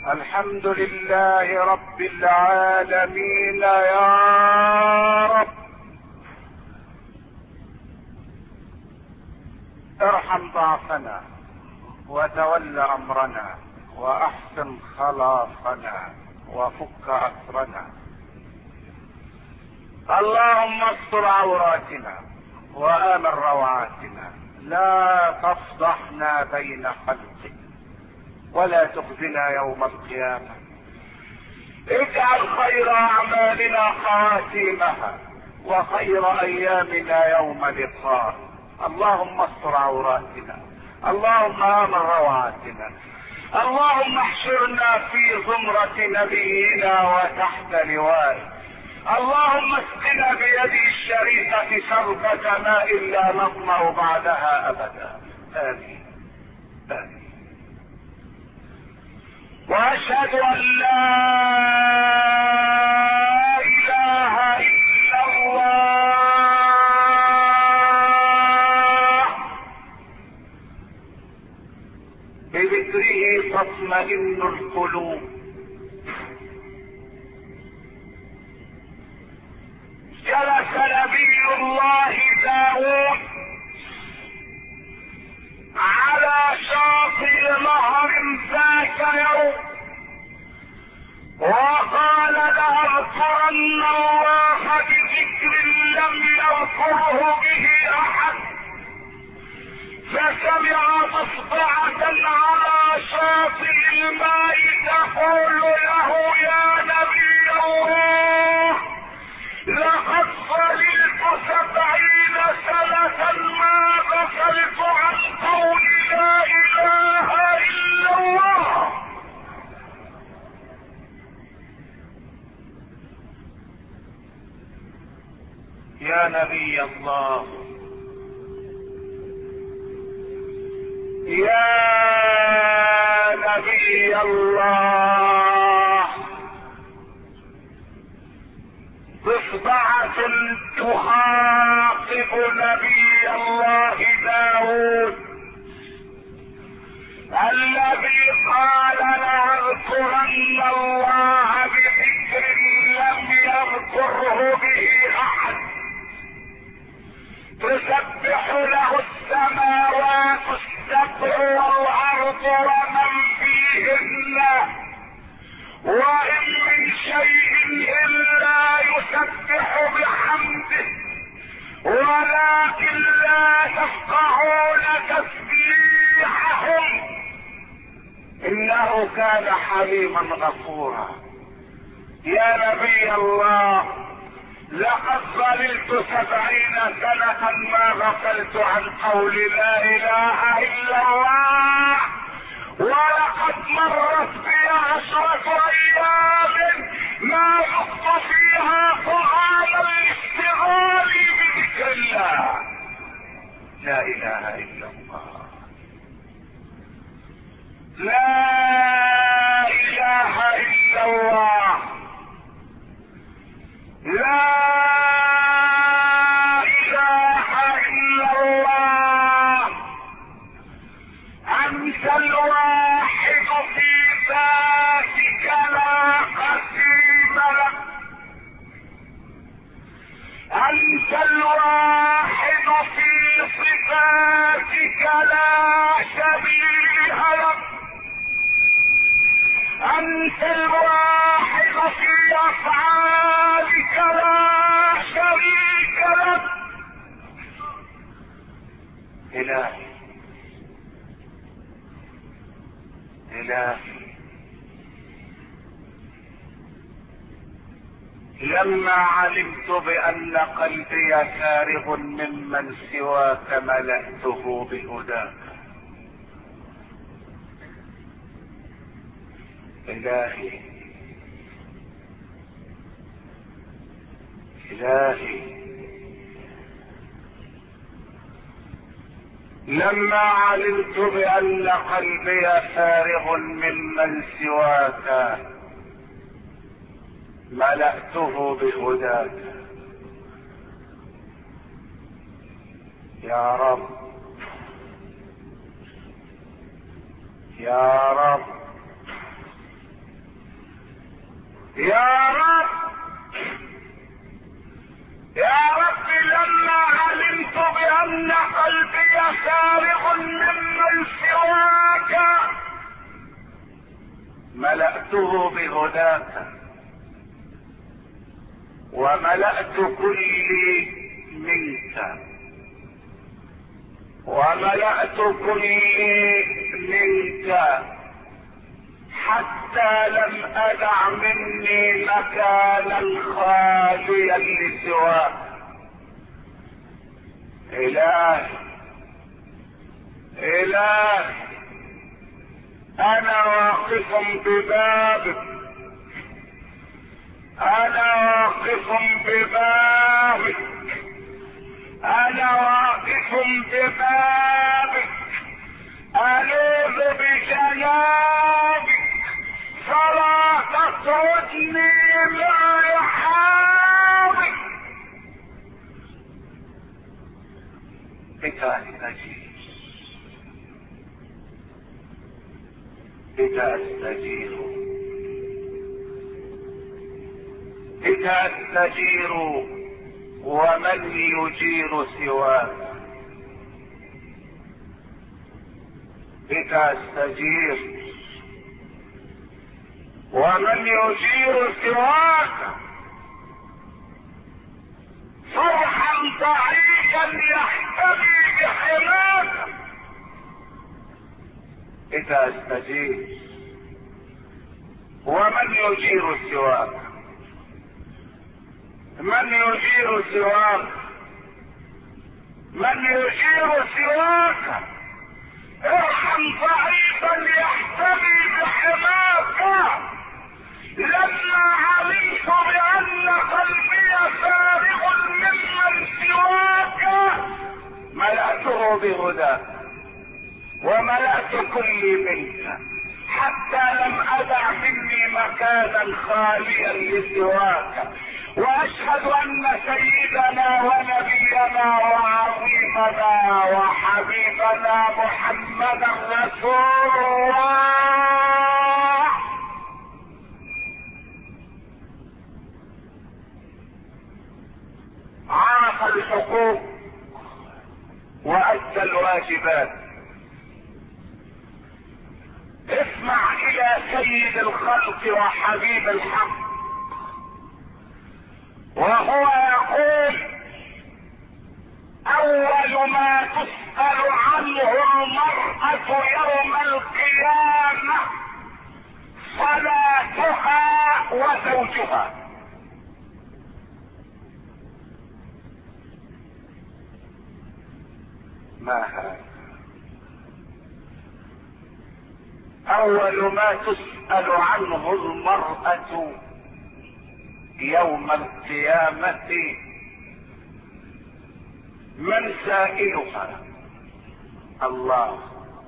الحمد لله رب العالمين يا رب. ارحم ضعفنا وتول امرنا واحسن خلاصنا وفك اسرنا. اللهم استر عوراتنا وامن روعاتنا، لا تفضحنا بين خلقك ولا تخزنا يوم القيامة. اجعل خير اعمالنا خواتيمها وخير ايامنا يوم لقاء. اللهم استر عوراتنا، اللهم امن روعاتنا، اللهم احشرنا في زمرة نبينا وتحت لوائه. اللهم اسقنا بيده الشريفة شربة ماء لا نظمأ بعدها ابدا. امين امين. واشهد ان لا اله الا الله بذكره تطمئن القلوب. جلس نبي الله داود على شاطئ نهر ذاك يوم وقال لأذكرن الله بذكر لم يذكره به احد، فسمع ضفدعة على شاطئ الماء تقول له يا نبي الله لقد ظللت 70 سنة ما غفلت عن قول لا اله الا الله. يا نبي الله، يا نبي الله، ضفدعة تخاطب نبي الله داود الذي قال لأذكرن الله بذكر لم يذكره به احد، تسبح له السماوات السبع والارض ومن فيهن وان من شيء الا يسبح بحمده ولكن لا تفقهون تسبيحهم انه كان حليما غفورا. يا نبي الله، لقد ظللت 70 سنة ما غفلت عن قول لا اله الا الله، ولقد مرت بي 10 ايام ما ذقت فيها طعام الاشتغال بذكر الله. لا اله الا الله، لا اله الا الله، لا اله الا الله. انت الواحد في ذاتك لا قسيم لك، انت الواحد في صفاتك لا شبيه لك، انت الواحد في افعالك لا شريك لك. الهي الهي، لما علمت بان قلبي فارغ ممن سواك ملأته بهداك. الهي الهي، لما علمت بان قلبي فارغ ممن سواك ملأته بهداك. يا رب يا رب يا رب يا رب لما علمت بأن قلبي فارغ ممن سواك ملأته بهداك وملأت كلي منك وملأت كلي منك حتى لم أدع مني مكانا خاليا لسواك. إلهي إلهي أنا واقف ببابك أنا واقف ببابك أنا واقف ببابك ألوذ بجنابك فلا تطردني من رحابك. بك أستجير بك أستجير بك أستجير ومن يجير سواك. بك أستجير ومن يجير سواك. فرحا ضعيفا يحتمي بحماك. بك أستجير ومن يجير سواك. من يجير سواك من يجير سواك. ارحم ضعيفا يحتمي بحماك. لما علمت بأن قلبي فارغ ممن سواك ملأته بهداك وملأت كلي منك حتى لم أدع مني مكانا خاليا لسواك. واشهد ان سيدنا ونبينا وعظيمنا وحبيبنا محمدا رسول الله. عرف الحقوق وادى الواجبات. اسمع الى سيد الخلق وحبيب الحق وهو يقول: اول ما تسأل عنه المرأة يوم القيامة صلاتها وزوجها. ما هذا؟ اول ما تسأل عنه المرأة يوم القيامة من سائلها؟ الله.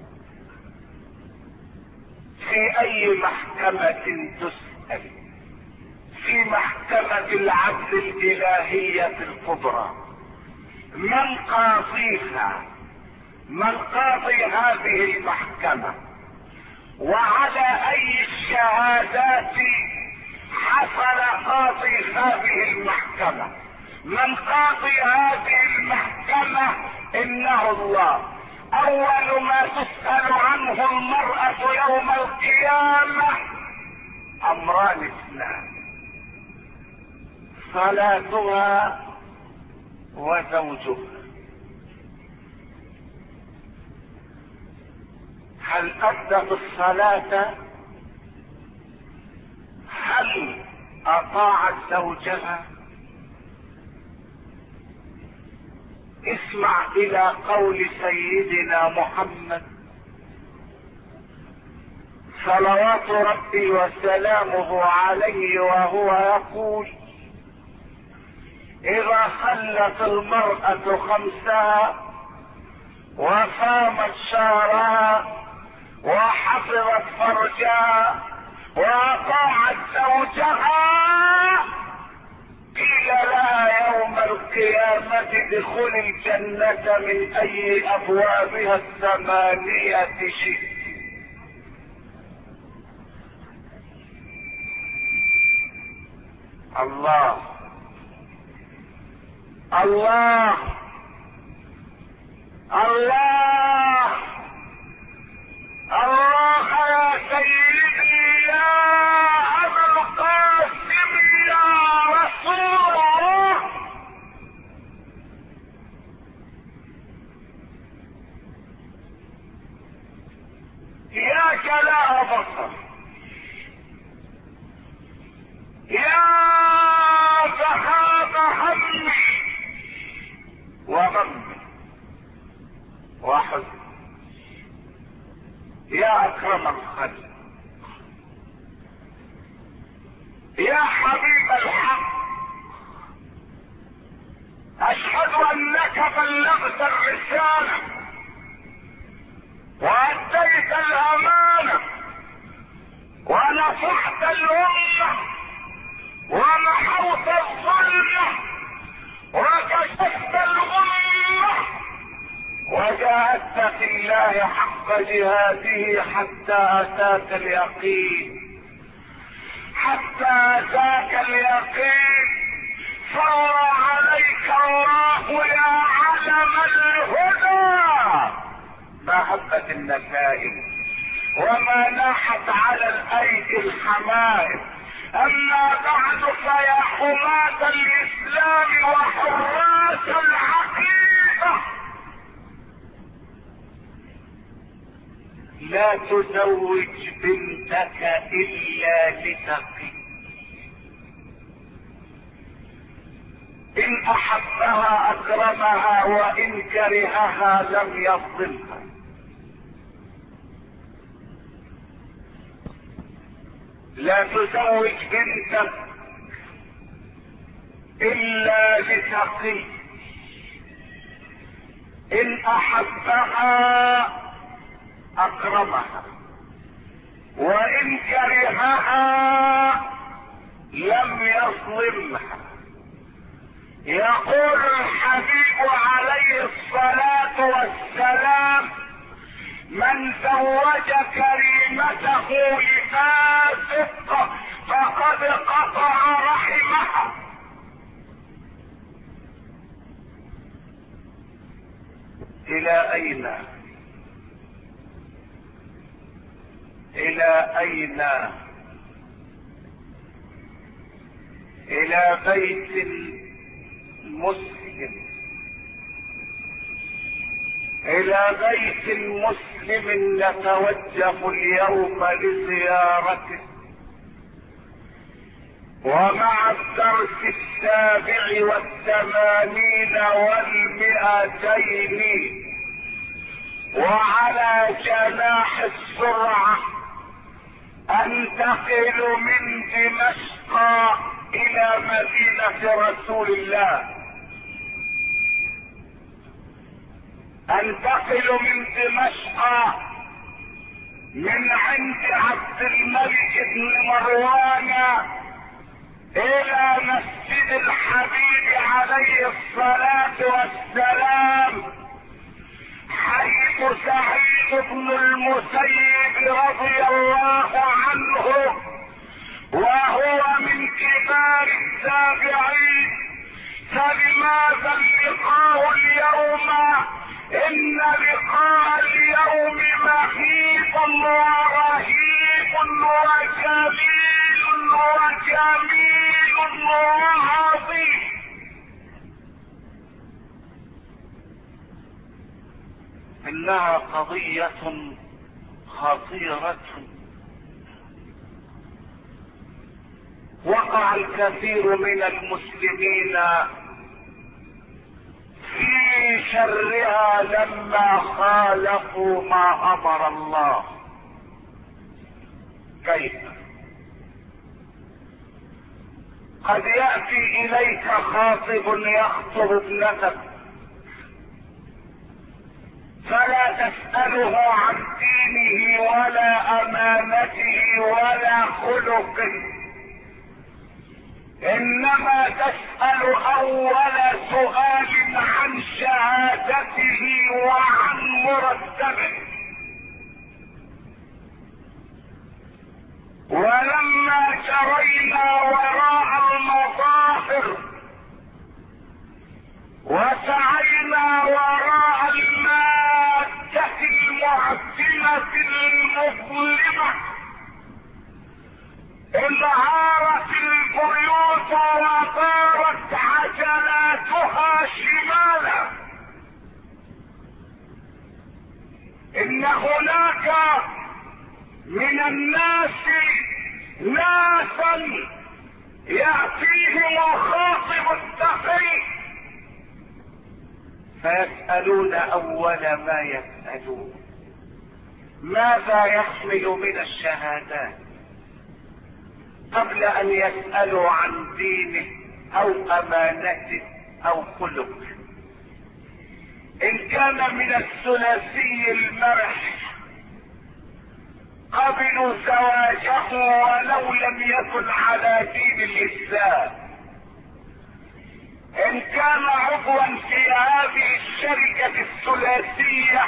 في اي محكمة تسأل؟ في محكمة العدل الالهية الكبرى. من قاضيها؟ من قاضي هذه المحكمة؟ وعلى اي الشهادات حصل قاضي هذه المحكمة؟ من قاضي هذه المحكمة؟ انه الله. اول ما تسأل عنه المرأة يوم القيامة امران اثنان: صلاتها وزوجها. هل ادت الصلاة؟ هل اطاعت زوجها؟ اسمع الى قول سيدنا محمد صلوات ربي وسلامه عليه وهو يقول: اذا صلت المرأة خمسها وصامت شهرها وحفظت فرجها واطاعت زوجها قيل لها يوم القيامة ادخل الجنة من اي ابوابها الثمانية شئت. الله الله الله الله يا سيدي يا ابا القاسم يا رسول الله. يا كلاء بصر، يا ذهاب همي وغمي وحزن، يا اكرم الخلق، يا حبيب الحق، اشهد انك بلغت الرسالة واديت الامانة ونصحت الامة ومحوت الظلمة وكشفت الغمة وجاهدت في الله حق جهاده حتى اتاك اليقين، حتى اتاك اليقين. صار عليك الله يا علم الهدى محبة النتائج وما ناحت على الايدي الحمائم. اما بعد فيا حماة الاسلام وحراس العقيدة، لا تزوج بنتك الا لتقي. ان احبها اكرمها وان كرهها لم يظلمها. لا تزوج بنتك الا لتقي. ان احبها اكرمها وان كرهها لم يظلمها. يقول الحبيب عليه الصلاة والسلام: من زوج كريمته لفاسق فقد قطع رحمها. الى اين الى اين؟ الى بيت مسلم، الى بيت مسلم نتوجه اليوم لزيارته، ومع الدرس 87 و200 وعلى جناح السرعة انتقل من دمشق الى مدينة رسول الله. انتقل من دمشق من عند عبد الملك بن مروان الى مسجد الحبيب عليه الصلاة والسلام، حيث سعيد بن المسيب رضي الله عنه وهو من كبار التابعين. فلماذا اللقاء اليوم؟ ان لقاء اليوم مخيف ورهيب وجميل وجميل وعظيم. انها قضية خطيرة وقع الكثير من المسلمين في شرها لما خالفوا ما امر الله. كيف؟ قد يأتي اليك خاطب يخطب ابنتك فلا تسأله عن دينه ولا امانته ولا خلقه، انما تسأل اول سؤال عن شهادته وعن مرتبه. ولما جرينا وراء المضاجع انهارت البيوت وطارت عجلاتها شمالا. ان هناك من الناس ناسا يأتيهم الخاطب التقي فيسألون اول ما يسألون ماذا يحمل من الشهادات قبل ان يسألوا عن دينه او امانته او خلقه. ان كان من الثلاثي المرح قبلوا زواجه ولو لم يكن على دين الاسلام. ان كان عضوا في هذه الشركة الثلاثية،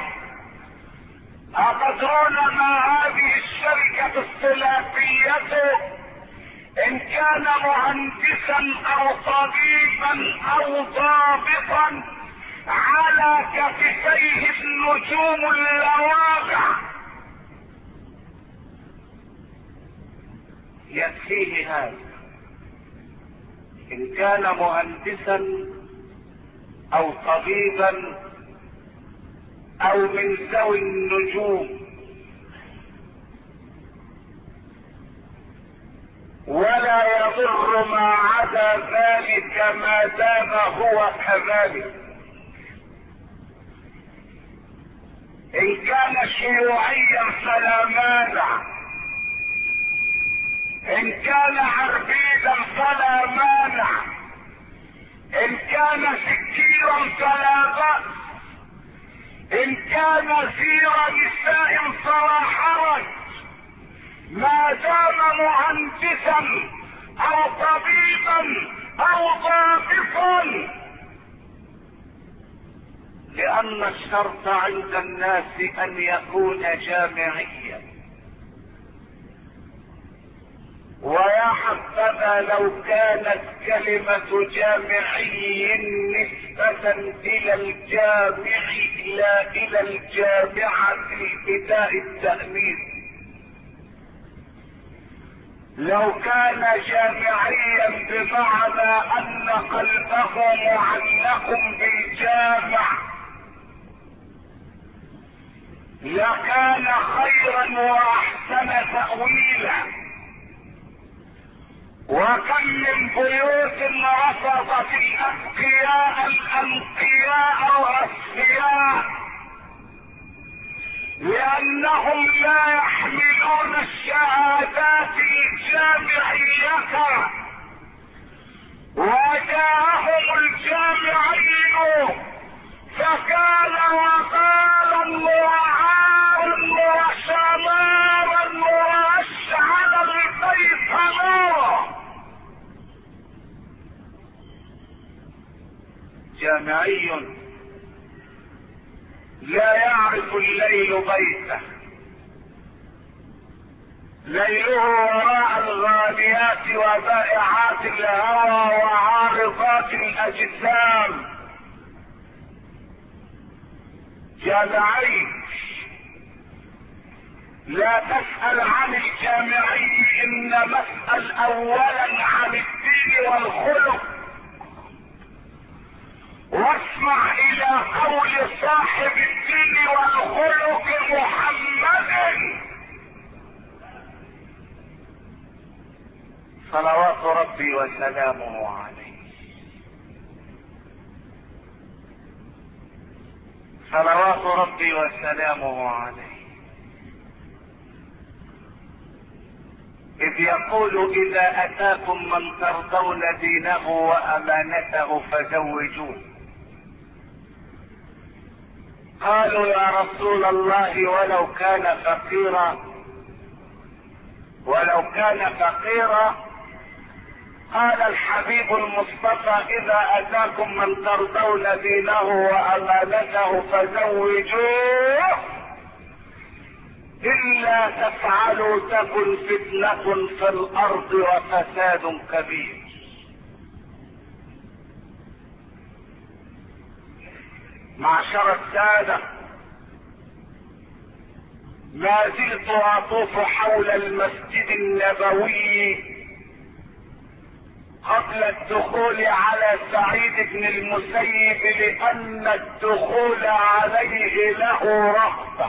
أتدرون ما هذه الشركة الثلاثية؟ ان كان مهندسا او طبيبا او ضابطا على كتفيه النجوم اللواقع يكفيه هذا. ان كان مهندسا او طبيبا او من ذوي النجوم ولا يضر ما عدا ذلك ما دام هو كذلك. ان كان شيوعيا فلا مانع، ان كان عربيدا فلا مانع، ان كان سكيرا فلا بأس، ان كان سير نساء فلا حرج، ما دام مهندسا او طبيبا او ضابطا. لان الشرط عند الناس ان يكون جامعيا. ويا حبذا لو كانت كلمة جامعي نسبة الى الجامع لا الى الجامعة لإداء التأمين. لو كان جامعيا بمعنى ان قلبه معلق بالجامع لكان خيرا واحسن تأويلا. وكم من بيوت رفضت الأذكياء الأنقياء والأصفياء لأنهم لا يحملون الشهادات الجامعية، وجاءهم الجامعي فكان وقالا وعارا وشمارا واشعل البيت نورا. جامعي لا يعرف الليل بيته، ليله وراء الغاليات وبائعات الهوى وعارضات الاجسام. جامعي لا تسأل عن الجامعي، انما اسأل اولا عن الدين والخلق، واسمع الى قول صاحب الدين والخلق محمد صلوات ربي وسلامه عليه. صلوات ربي وسلامه عليه اذ يقول اذا اتاكم من ترضون دينه وامانته فزوجوه. قالوا يا رسول الله ولو كان فقيرا. قال الحبيب المصطفى اذا اتاكم من ترضون دينه وامانته فزوجوه الا تفعلوا تكن فتنة في الارض وفساد كبير. معشر السادة، ما زلت اطوف حول المسجد النبوي قبل الدخول على سعيد بن المسيب، لان الدخول عليه له رهبة.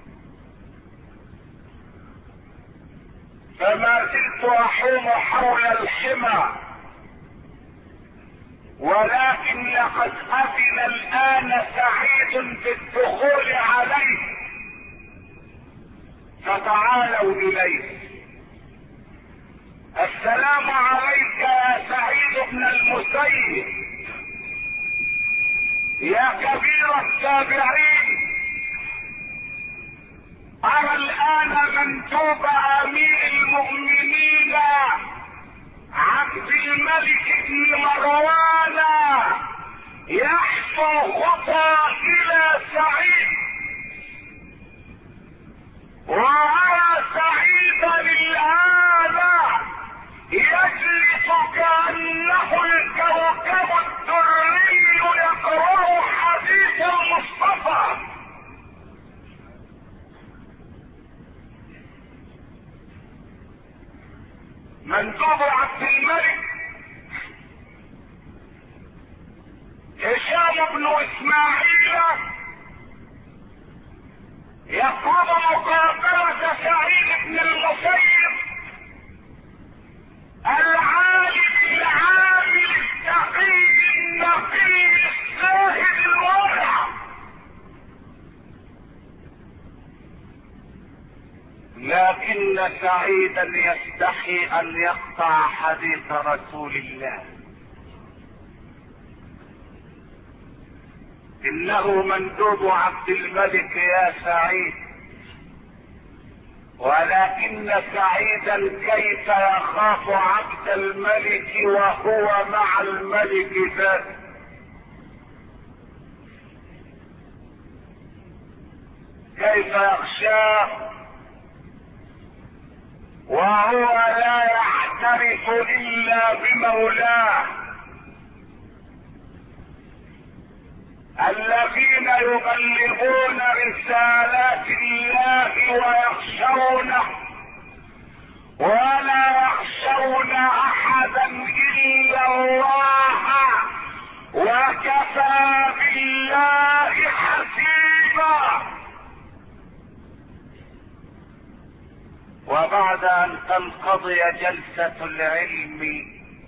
فما زلت احوم حول الحمى، ولكن لقد اذن الان سعيد بالدخول عليه، فتعالوا اليه. السلام عليك يا سعيد بن المسيب يا كبير التابعين. ارى الان مندوب امير المؤمنين عبد الملك بن مروان يحفو خطى الى سعيد، وارى سعيدا الان يجلس كأنه الكوكب الدري يقرأ حديث المصطفى. مندوب عبد الملك هشام بن اسماعيل يطلب مقابلة سعيد بن المسيب العالم العامل التقي النقي الزاهد الورع. لكن سعيدا يستحي ان يقطع حديث رسول الله. انه مندوب عبد الملك يا سعيد، ولكن سعيدا كيف يخاف عبد الملك وهو مع الملك ذاته؟ كيف يخشاه وهو لا يعترف الا بمولاه؟ الذين يبلغون رسالات الله ويخشونه ولا يخشون احدا الا الله، وكفى بالله حسيبا. وبعد ان تنقضي جلسة العلم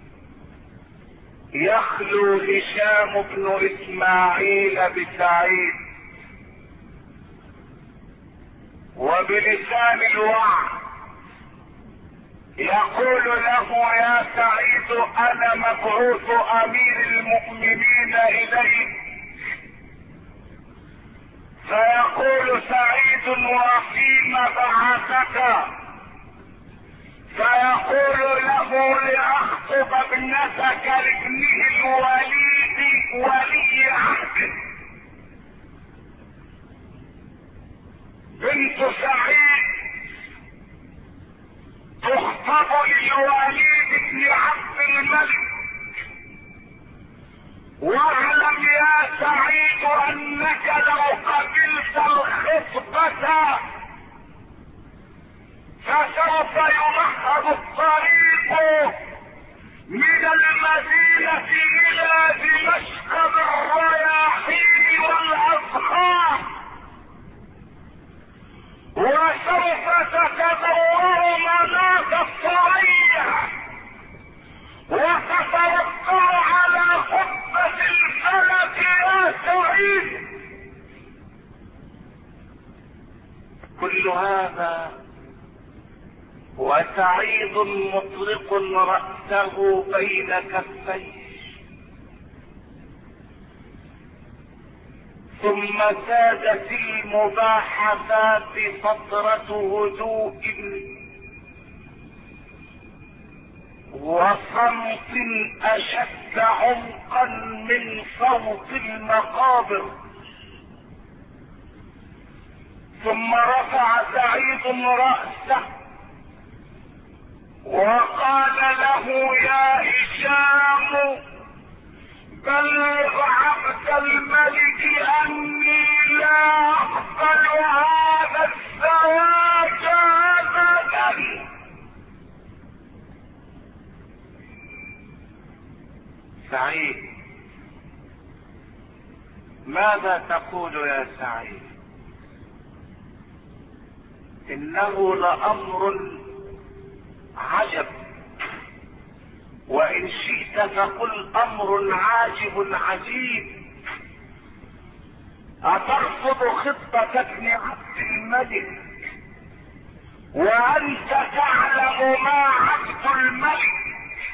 يخلو هشام بن اسماعيل بسعيد، وبلسان الوعد يقول له يا سعيد انا مبعوث امير المؤمنين اليك. فيقول سعيد وفيم بعثك؟ فيقول له لاخطب ابنتك لابنه الوليد ولي عهده. بنت سعيد تخطب للوليد بن عبد الملك. واعلم يا سعيد انك لو قبلت الخطبة فسوف يمهد الطريق من المدينة الى دمشق بالرياحين والازهار، وسوف تتدور مناط الثريا وتتوقع على خطة الفلك يا سعيد. كل هذا وسعيد مطلق رأسه بين كفيه، ثم سادت المباحثات فترة هدوء وصمت اشد عمقا من صوت المقابر. ثم رفع سعيد رأسه وقال له يا هشام بلغ عبد الملك اني لا اقبل هذا الزواج ابدا. سعيد، ماذا تقول يا سعيد؟ انه لامر عجب، وان شئت فقل امر عاجب عجيب. اترفض خطة ابن عبد الملك وانت تعلم ما عبد الملك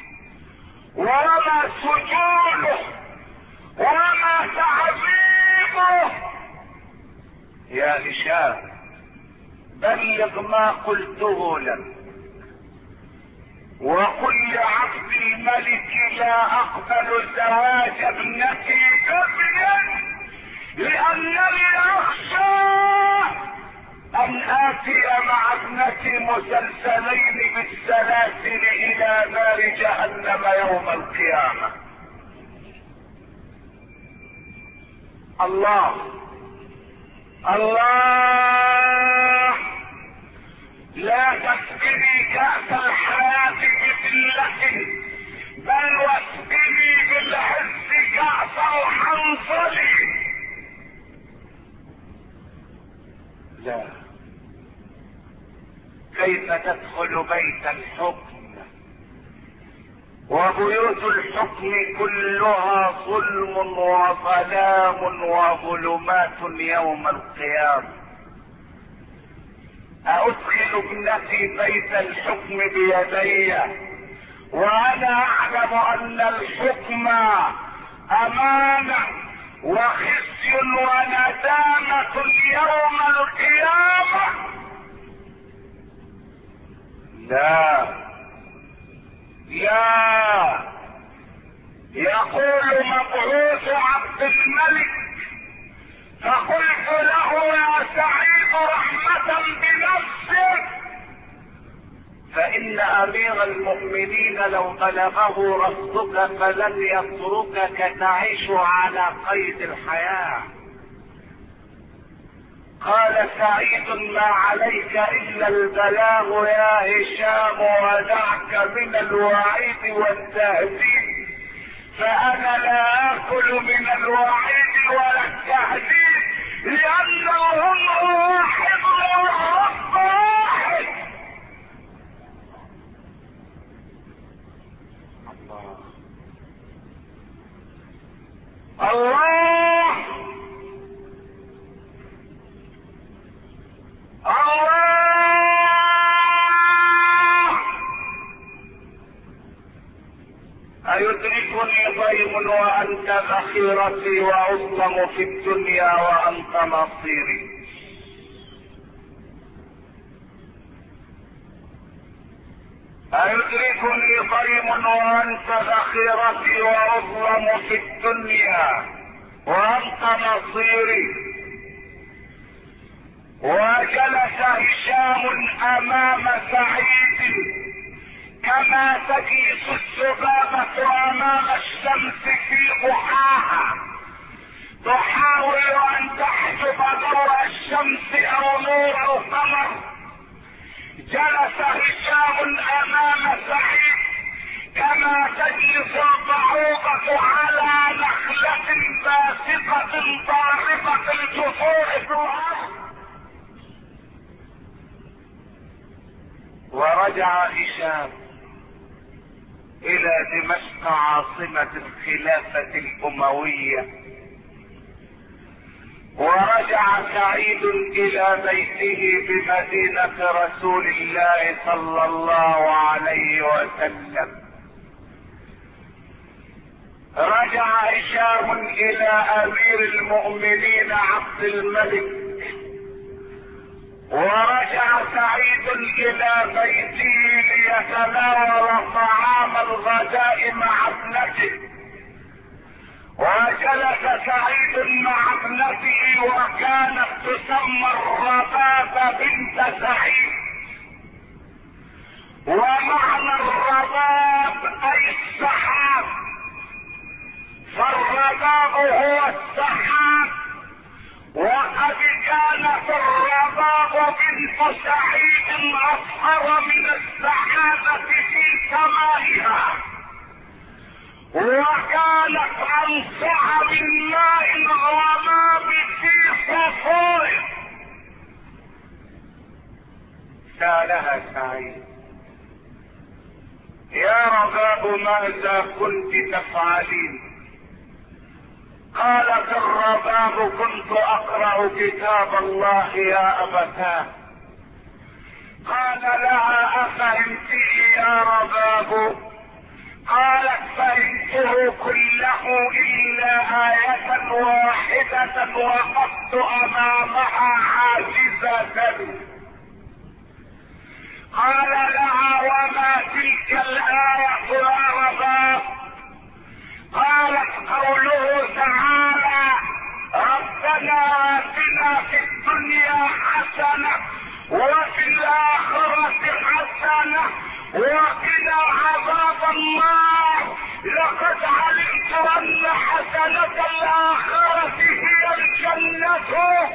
وما سجونه وما تعذيبه؟ يا هشام، بلغ ما قلته لك وقل لعبد الملك لا اقبل زواج ابنتي بابن، لانني اخشى ان اتي مع ابنتي مسلسلين بالسلاسل الى نار جهنم يوم القيامة. الله الله، لا تسقني كأس الحياة بذلة، بل واسقني بالعز كأس الحنظل. لا، كيف تدخل بيت الحكم وبيوت الحكم كلها ظلم وظلام وظلمات يوم القيامة؟ أدخل ابنتي بيت الحكم بيدي وانا اعلم ان الحكم امانة وخزي وندامة يوم القيامة؟ لا لا، يقول مبعوث عبد الملك فقلت له يا سعيد رحمة بنفسك، فإن أمير المؤمنين لو بلغه رفضك فلن يتركك تعيش على قيد الحياة. قال سعيد ما عليك إلا البلاغ يا هشام ودعك من الوعيد والتهديد، فأنا لا آكل من الوعيد ولا التهديد لأنهم واحد والرب واحد. الله الله، أيدركني ضيم وأنت ذخيرتي وأظلم في الدنيا وأنت نصيري. أيدركني ضيم وأنت ذخيرتي وأظلم في الدنيا وأنت نصيري. وجلس هشام أمام سعيد كما تجلس الذبابة أمام الشمس في ضحاها تحاول أن تحجب ضوء الشمس أو نور القمر. جلس هشام أمام سعيد كما تجلس البعوضة على نخلة باسقة طارقة الجذور في الأرض. ورجع هشام الى دمشق عاصمة الخلافة الاموية، ورجع سعيد الى بيته بمدينة رسول الله صلى الله عليه وسلم. رجع هشام الى امير المؤمنين عبد الملك، ورجع سعيد الى بيته ليتناول طعام الغداء مع ابنته. وجلس سعيد مع ابنته وكانت تسمى الرباب بنت سعيد. ومعنى الرباب اي السحاب، فالرباب هو السحاب، وقد كانت الرباب بنت سعيد اصهر من السحابة في سمائها، وكانت عن سحب الماء الغمام في صفوه. سالها سعيد: يا رباب ماذا كنت تفعلين؟ قالت الرباب: كنت اقرأ كتاب الله يا ابتاه. قال لها: افهمته يا رباب؟ قالت: فهمته كله الا آية واحدة وقفت امامها عاجزة. قال لها: وما تلك الآية يا رباب؟ قالت: قوله تعالى: ربنا آتنا في الدنيا حسنة وفي الآخرة حسنة وقنا عذاب النار. لقد علمت أن حسنة الآخرة هي الجنة،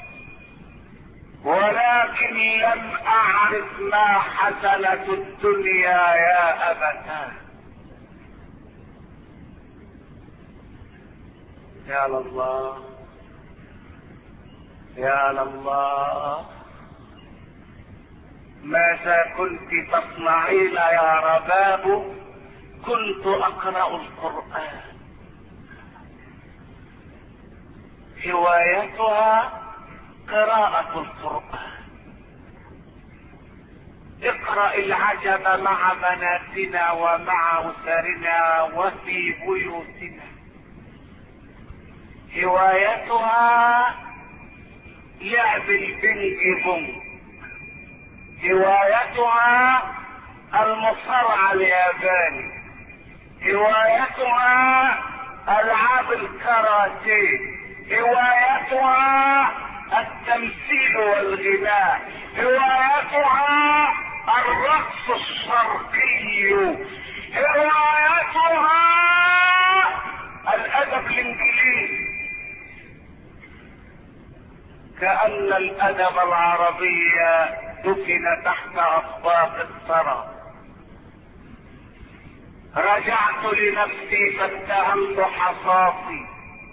ولكن لم أعرف ما حسنة الدنيا يا أبتاه. يا الله يا الله، ماذا كنت تصنعين يا رباب؟ كنت اقرأ القرآن. هوايتها قراءة القرآن. اقرأ العجب مع بناتنا ومع اسرنا وفي بيوتنا. هوايتها لعب البنج بونج. هوايتها المصارعة الياباني. هوايتها العاب الكاراتيه. هوايتها التمثيل والغناء. هوايتها الرقص الشرقي. هوايتها الادب الانجليزي. كأن الادب العربي دفن تحت اطباق الثرى. رجعت لنفسي فاتهمت حصافي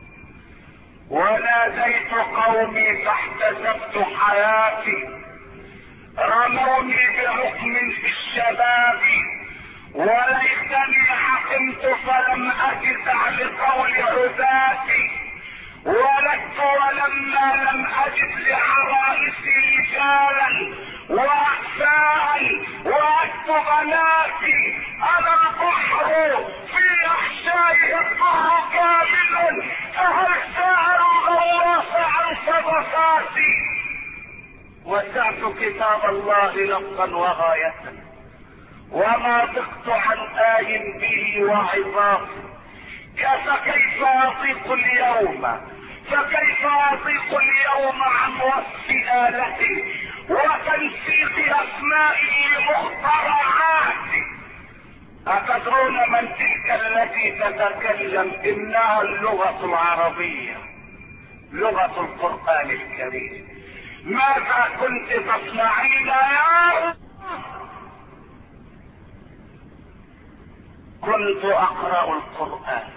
وناديت قومي فاحتسبت حياتي. رموني بحكم في الشباب وليتني حكمت فلم اجزع لقول عذاتي. ولدت ولما لم اجد لحرائسي رجالا واحساء وعدت بناتي. انا البحر في احشائه البحر كامل. فهل سأل الغواص عن صدقاتي؟ وسعت كتاب الله لفظا وغاية وما ضقت عن آي به وعظاته. فكيف اضيق اليوم عن وصف آلتي وتنسيق اسمائي مخترعاتي. اتدرون من تلك التي تتكلم؟ انها اللغة العربية، لغة القرآن الكريم. ماذا كنت تصنعين يا رب؟ كنت اقرأ القرآن.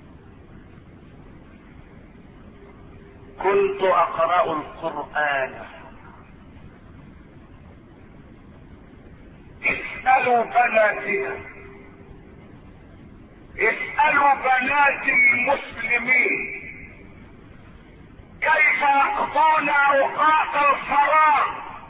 كنت اقرأ القرآن. اسألوا بناتنا، اسألوا بنات المسلمين كيف يقضون اوقات الفراغ.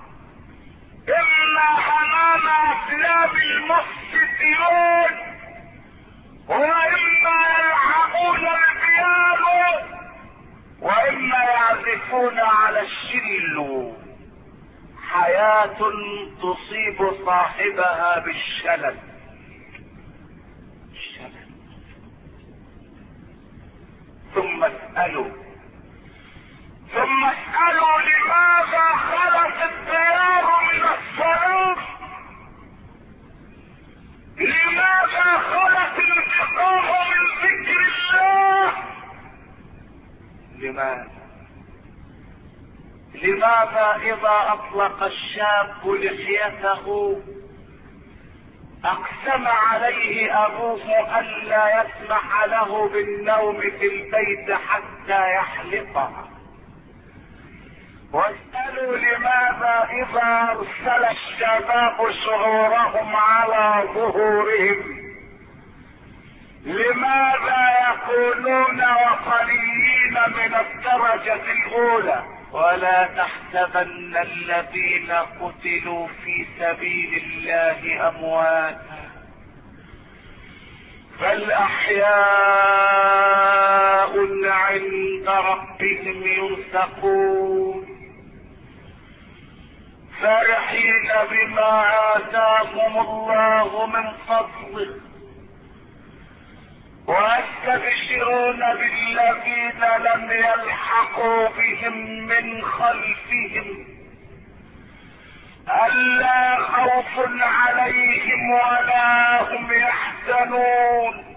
اما امام افلام المفسدين واما يلعبون البيانو واما يعزفون على الشلو. حياة تصيب صاحبها بالشلل. ثم اسألوا لماذا خلت الديار من الصلاة؟ لماذا خلت الانتقام من ذكر الله؟ لماذا إذا أطلق الشاب لحيته أقسم عليه أبوه ألا يسمح له بالنوم في البيت حتى يحلقها؟ واسألوا لماذا إذا أرسل الشباب شعورهم على ظهورهم لماذا يكونون وطنيين من الدرجة الأولى؟ ولا تحسبن الذين قتلوا في سبيل الله أمواتا بل أحياء عند ربهم يرزقون فرحين بما آتاهم الله من فضله ويستبشرون بالذين لم يلحقوا بهم من خلفهم ألا خوف عليهم ولا هم يحزنون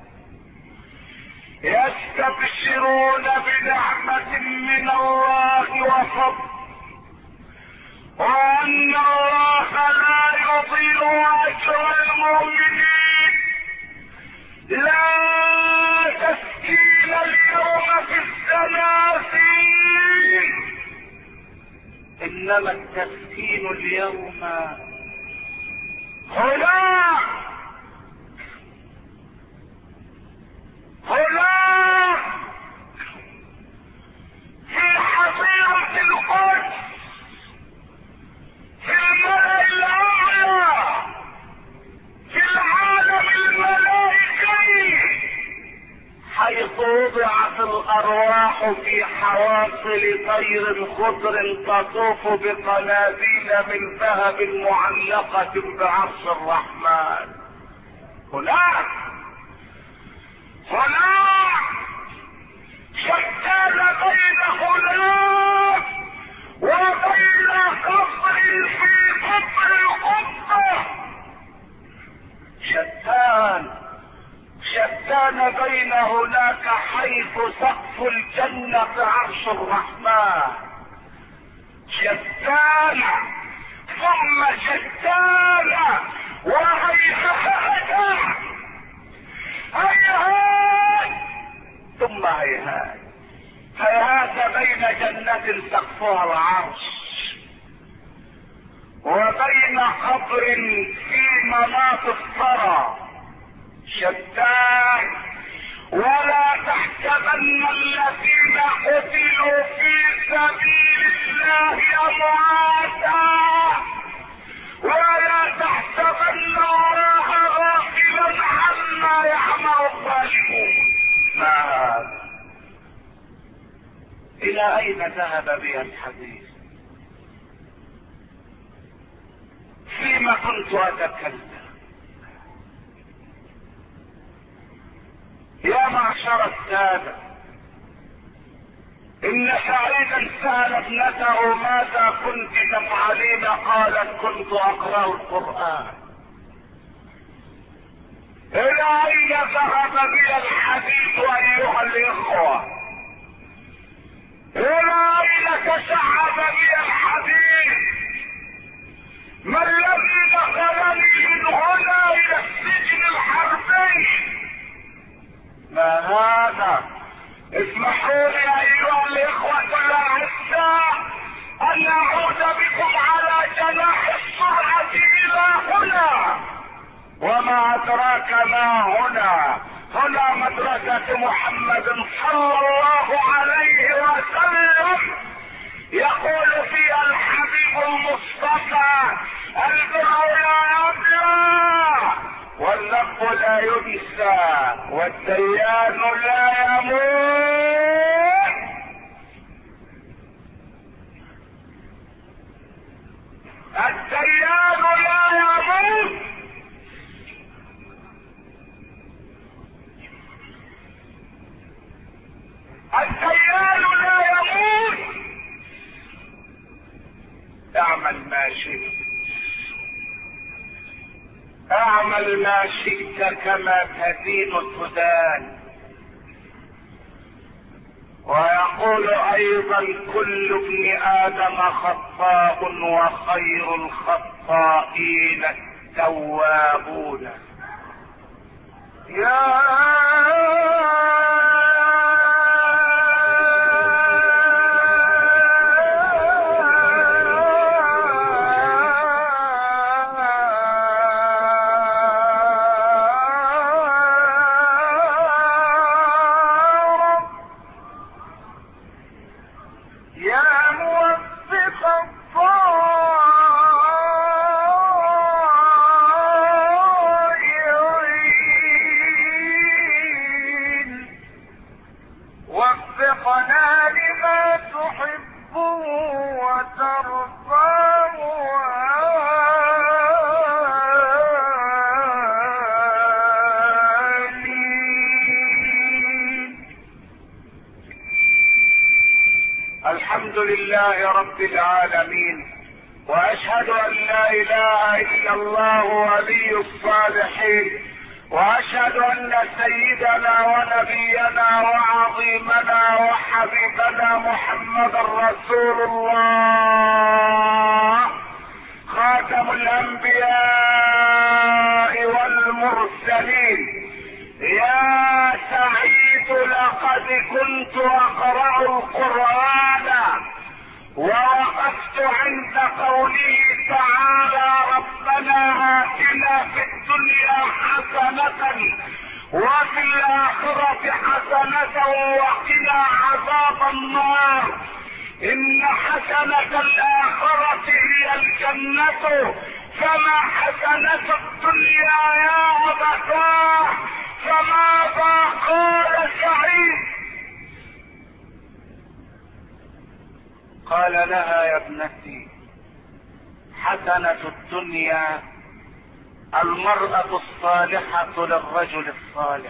يستبشرون بنعمة من الله وفضل وأن الله لا يضيع أجر المؤمنين لا تسكين اليوم في السلاسل إنما التسكين اليوم هنا في حظيرة القدس في الملأ الأعلى في العالم الملائكي حيث وضعت الأرواح في حواصل طير خضر تطوف بقناديل من ذهب معلقة بعرش الرحمن. هناك شتان بين هناك وبين قصر في قطر القبة. شتان بين هناك حيث سقف الجنة عرش الرحمن، شتان ثم شتان وهيهات ثم هيهات بين جنة سقفها العرش وبين قبر في مناط الثرى. شتان ولا تحسبن الذين قتلوا في سبيل الله أمواتا ولا تحسبن الله غافلا عما يعمل الظالمون. إلى أين ذهب بي الحديث؟ فيما كنت أتكلم؟ يا معشر السادة، إن سعيدا سأل ابنته ماذا كنت تفعلين؟ قالت كنت أقرأ القرآن. إلى أين ذهب بي الحديث أيها الإخوة؟ إلى أين تشعب بي الحديث؟ ما الذي دخلني من هنا إلى السجن الحربي؟ ما هذا؟ اسمحوا لي أيها الإخوة الأعزاء أن أعود بكم على جناح السرعة إلى هنا. وما أدراك ما هنا؟ هنا مدرسة محمد صلى الله عليه وسلم، يقول فيها الحبيب المصطفى: البر لا يبلى والذنب لا ينسى والديان لا يموت. الديان لا يموت. الديان لا يموت. اعمل ما شئت، اعمل ما شئت كما تدين تدان. ويقول ايضا كل ابن ادم خطاء وخير الخطائين التوابون. الحمد لله رب العالمين، واشهد ان لا اله الا الله ولي الصالحين، واشهد ان سيدنا ونبينا وعظيمنا وحبيبنا محمد رسول الله خاتم الانبياء والمرسلين. يا سعيد لقد كنت اقرأ القرآن ووقفت عند قوله تعالى ربنا آتنا في الدنيا حسنة وفي الآخرة حسنة وقنا عذاب النار. إن حسنة الآخرة هي الجنة فما حسنة الدنيا يا أبتاه. فماذا قال سعيد؟ قال لها يا ابنتي حسنة الدنيا المرأة الصالحة للرجل الصالح.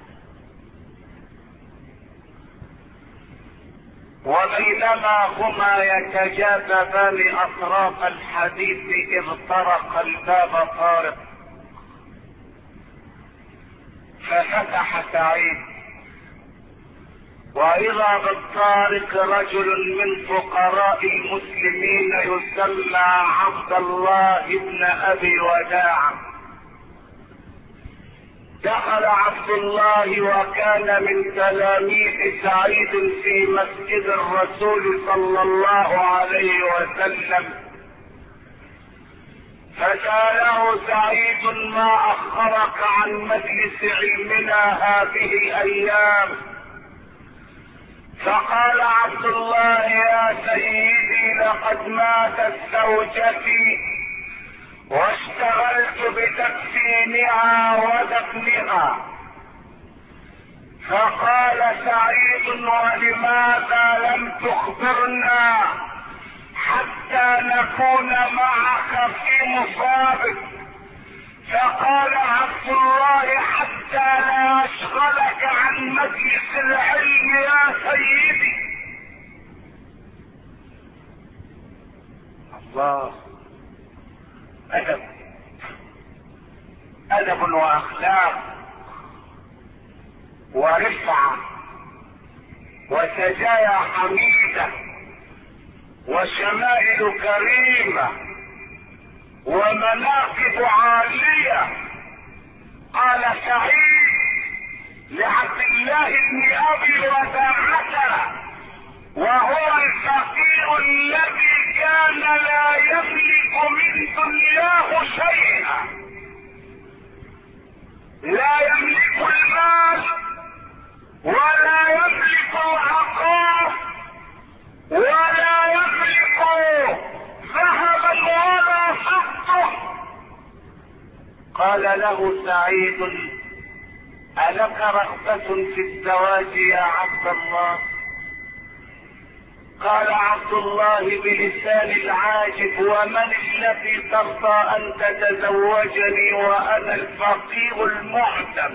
وبينما هما يتجاذبان اطراف الحديث اذ طرق الباب طارق، ففتح سعيد واذا بالطارق رجل من فقراء المسلمين يسمى عبد الله بن ابي وداع. دخل عبد الله وكان من تلاميذ سعيد في مسجد الرسول صلى الله عليه وسلم، فسأله سعيد ما اخرك عن مجلس علمنا هذه الايام؟ فقال عبد الله يا سيدي لقد ماتت زوجتي واشتغلت بتكفينها ودفنها. فقال سعيد ولماذا لم تخبرنا حتى نكون معك في مصابك؟ فقال عبد الله حتى لا اشغلك عن مجلس العلم يا سيدي. الله، ادب واخلاق ورفعة وسجايا حميدة وشمائل كريمة ومناقب عالية. قال سعيد لعبد الله بن ابي وداعة وهو الفقير الذي كان لا يملك من دنياه شيئا، لا يملك المال ولا يملك العقار ولا يملك ذهبا ولا فضة. قال له سعيد ألك رغبة في الزواج يا عبد الله؟ قال عبد الله بلسان العاجب ومن الذي ترضى ان تتزوجني وانا الفقير المعدم؟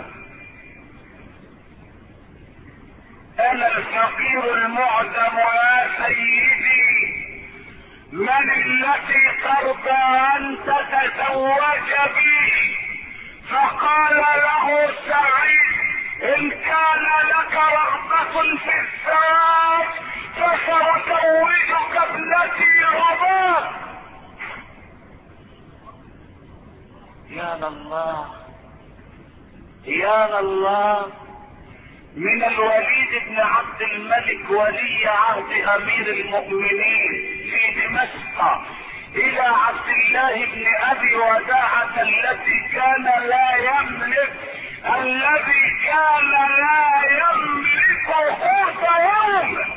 انا الفقير المعدم يا سيدي، من التي ترضى ان تتزوج بي؟ فقال له سعيد ان كان لك رغبة في الزواج يا الله، من الوليد بن عبد الملك ولي عهد امير المؤمنين في دمشق الى عبد الله بن ابي وداعة الذي كان لا يملك قوت يومه،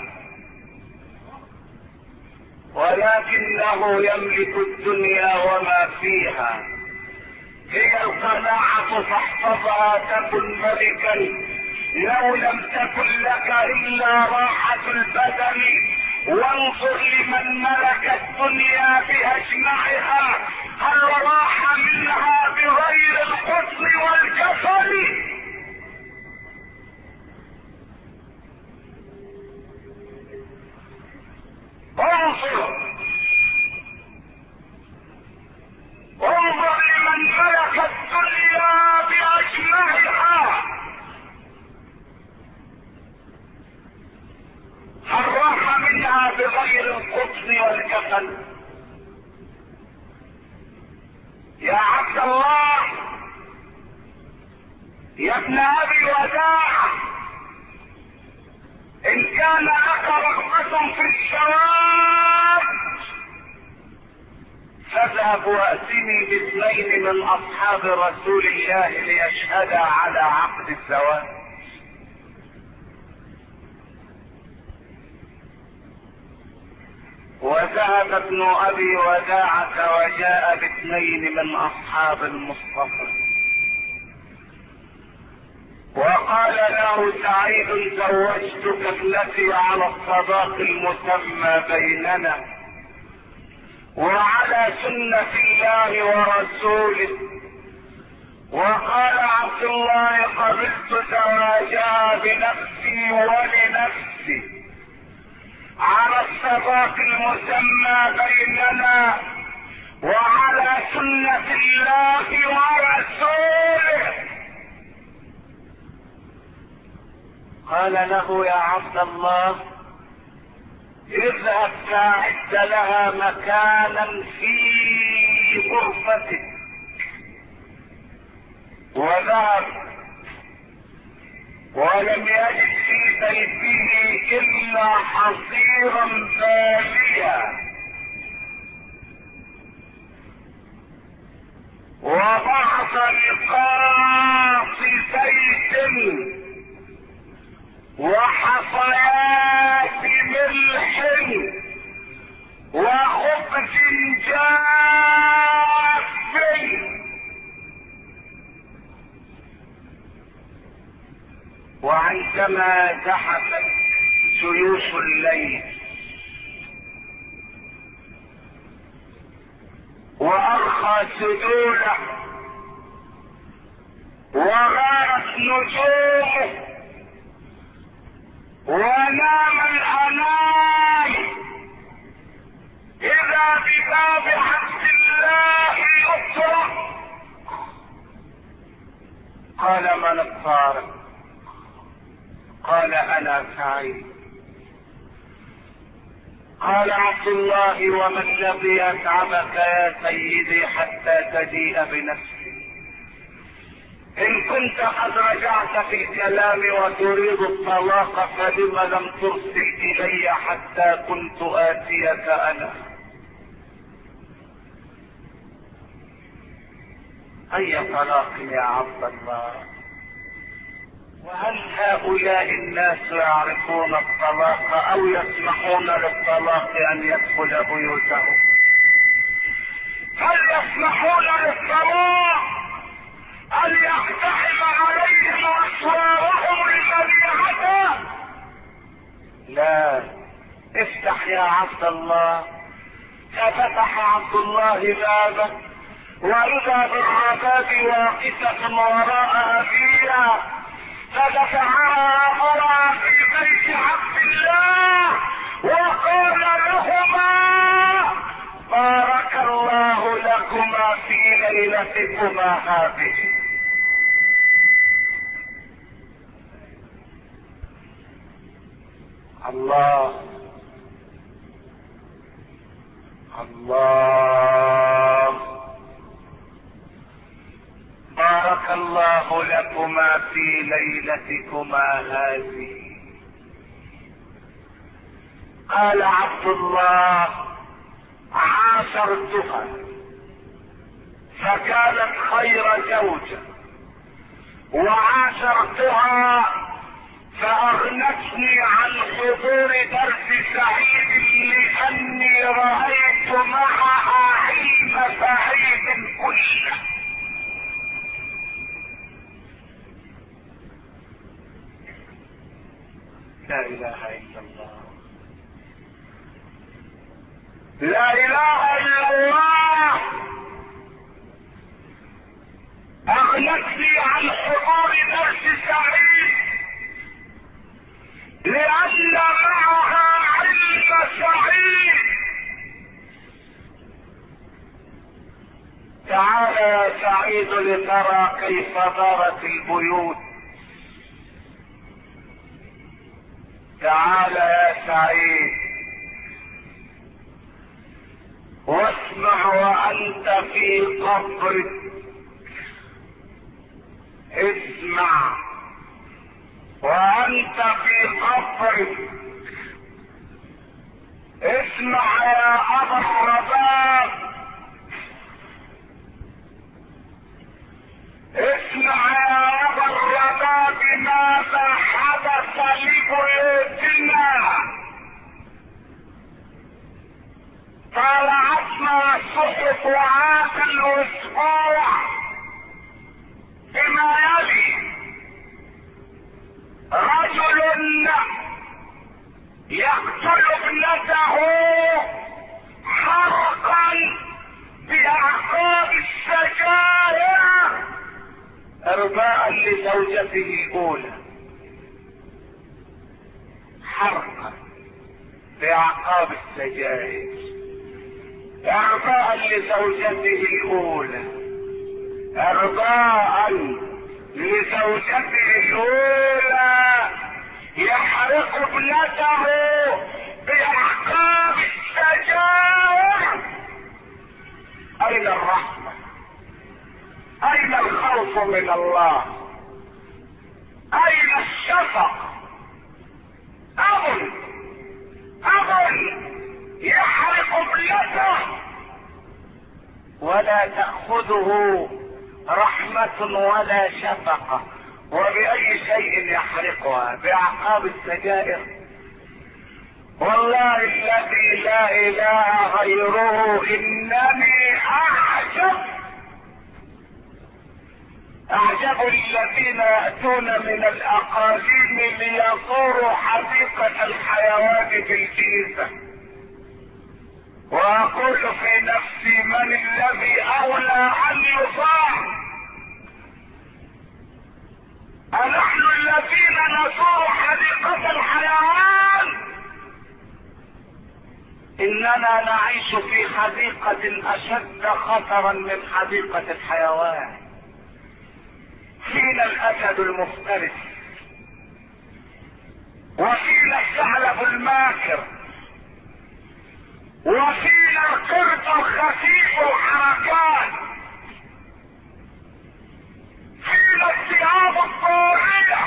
ولكنه يملك الدنيا وما فيها. هي القناعة فاحفظها تكن ملكا، لو لم تكن لك الا راحة البدن. وانظر لمن ملك الدنيا باجمعها، هل راح منها بغير القتل والكفن؟ انظر لمن ملك الدنيا باجمعها، هل راح منها بغير القطن والكفن؟ يا عبد الله، يا ابن ابي وداع، ان كان لك رغبة في الشواب فاذهب واتني باثنين من اصحاب رسول الله ليشهدا على عقد الزواج. وذهب ابن ابي وداعة وجاء باثنين من اصحاب المصطفى، وقال له سعيد زوجتك ابنتي على الصداق المسمى بيننا وعلى سنة الله ورسوله. وقال عبد الله قبلت زواجها بنفسي ولنفسي على الصداق المسمى بيننا وعلى سنة الله ورسوله. قال له يا عبد الله اذهب فاعد لها مكانا في غرفتك. وذهب ولم يجد في بيته الا حصيرا باليا، وبعض نقاط زيت وحصيات ملح وخبز جاف. وعندما زحفت جيوش الليل وارخى سدوله وغارت نجومه ونام الانام، اذا بباب عبد الله يطرق. قال من الطارق؟ قال انا سعيد. قال عبد الله وما الذي يتعبك يا سيدي حتى تجيء بنفسي؟ ان كنت قد رجعت في الكلام وتريد الطلاق فلم لم ترسل الي حتى كنت اتيك انا؟ اي طلاق يا عبد الله؟ وهل هؤلاء الناس يعرفون الطلاق او يسمحون للطلاق ان يدخل بيوتهم؟ هل يسمحون للطلاق ان يقتحم عليهم اسوارهم لمبيعته؟ لا. افتح يا عبد الله. ففتح عبد الله بابه واذا بالرباب واقفة وراء ابيها، فدفعها مرة في بيت عبد الله وقال لهما بارك الله لكما في ليلتكما هذه. الله الله، بارك الله الله لكما في ليلتكما هذه. قال عبد الله: عاشرتها فكانت خير زوجة، وعاشرتها فأغنتني عن حضور درس سعيد لأني رأيت معها علم سعيد كله. لا إله إلا الله، لا إله إلا الله. أغنتني عن حضور درس سعيد لأن معها علم سعيد. تعال يا سعيد لترى كيف دارت البيوت. تعال يا سعيد واسمع وأنت في قبرك. اسمع وأنت في قبرك. اسمع يا أبا الرباب، اسمع يا أبا الرباب ماذا حدث لبيوتنا. طالعتنا صحف هذا الأسبوع بما يلي: رجل يقتل ابنته حرقا بأعقاب السجاير ارضاء لزوجته الاولى. حرقا بأعقاب السجاير ارضاء لزوجته الاولى، ارضاء لزوجته الاولى يحرق ابنته بأعقاب السجاير. اين الرحمة؟ اين الخوف من الله؟ اين الشفقة؟ اب يحرق ابنته ولا تأخذه رحمة ولا شفقة. وبأي شيء يحرقها؟ بأعقاب السجائر. والله الذي لا إله غيره إنني أعجب الذين يأتون من الأقاليم ليزوروا حديقة الحيوان في الجيزة، وأقول في نفسي: من الذي أولى أن يطاع؟ أنحن الذين نزور حديقة الحيوان؟ إننا نعيش في حديقة أشد خطرا من حديقة الحيوان. فينا الأسد المفترس، وفينا الثعلب الماكر، وفينا القرد الخفيف الحركات، فينا الثياب الطاغية.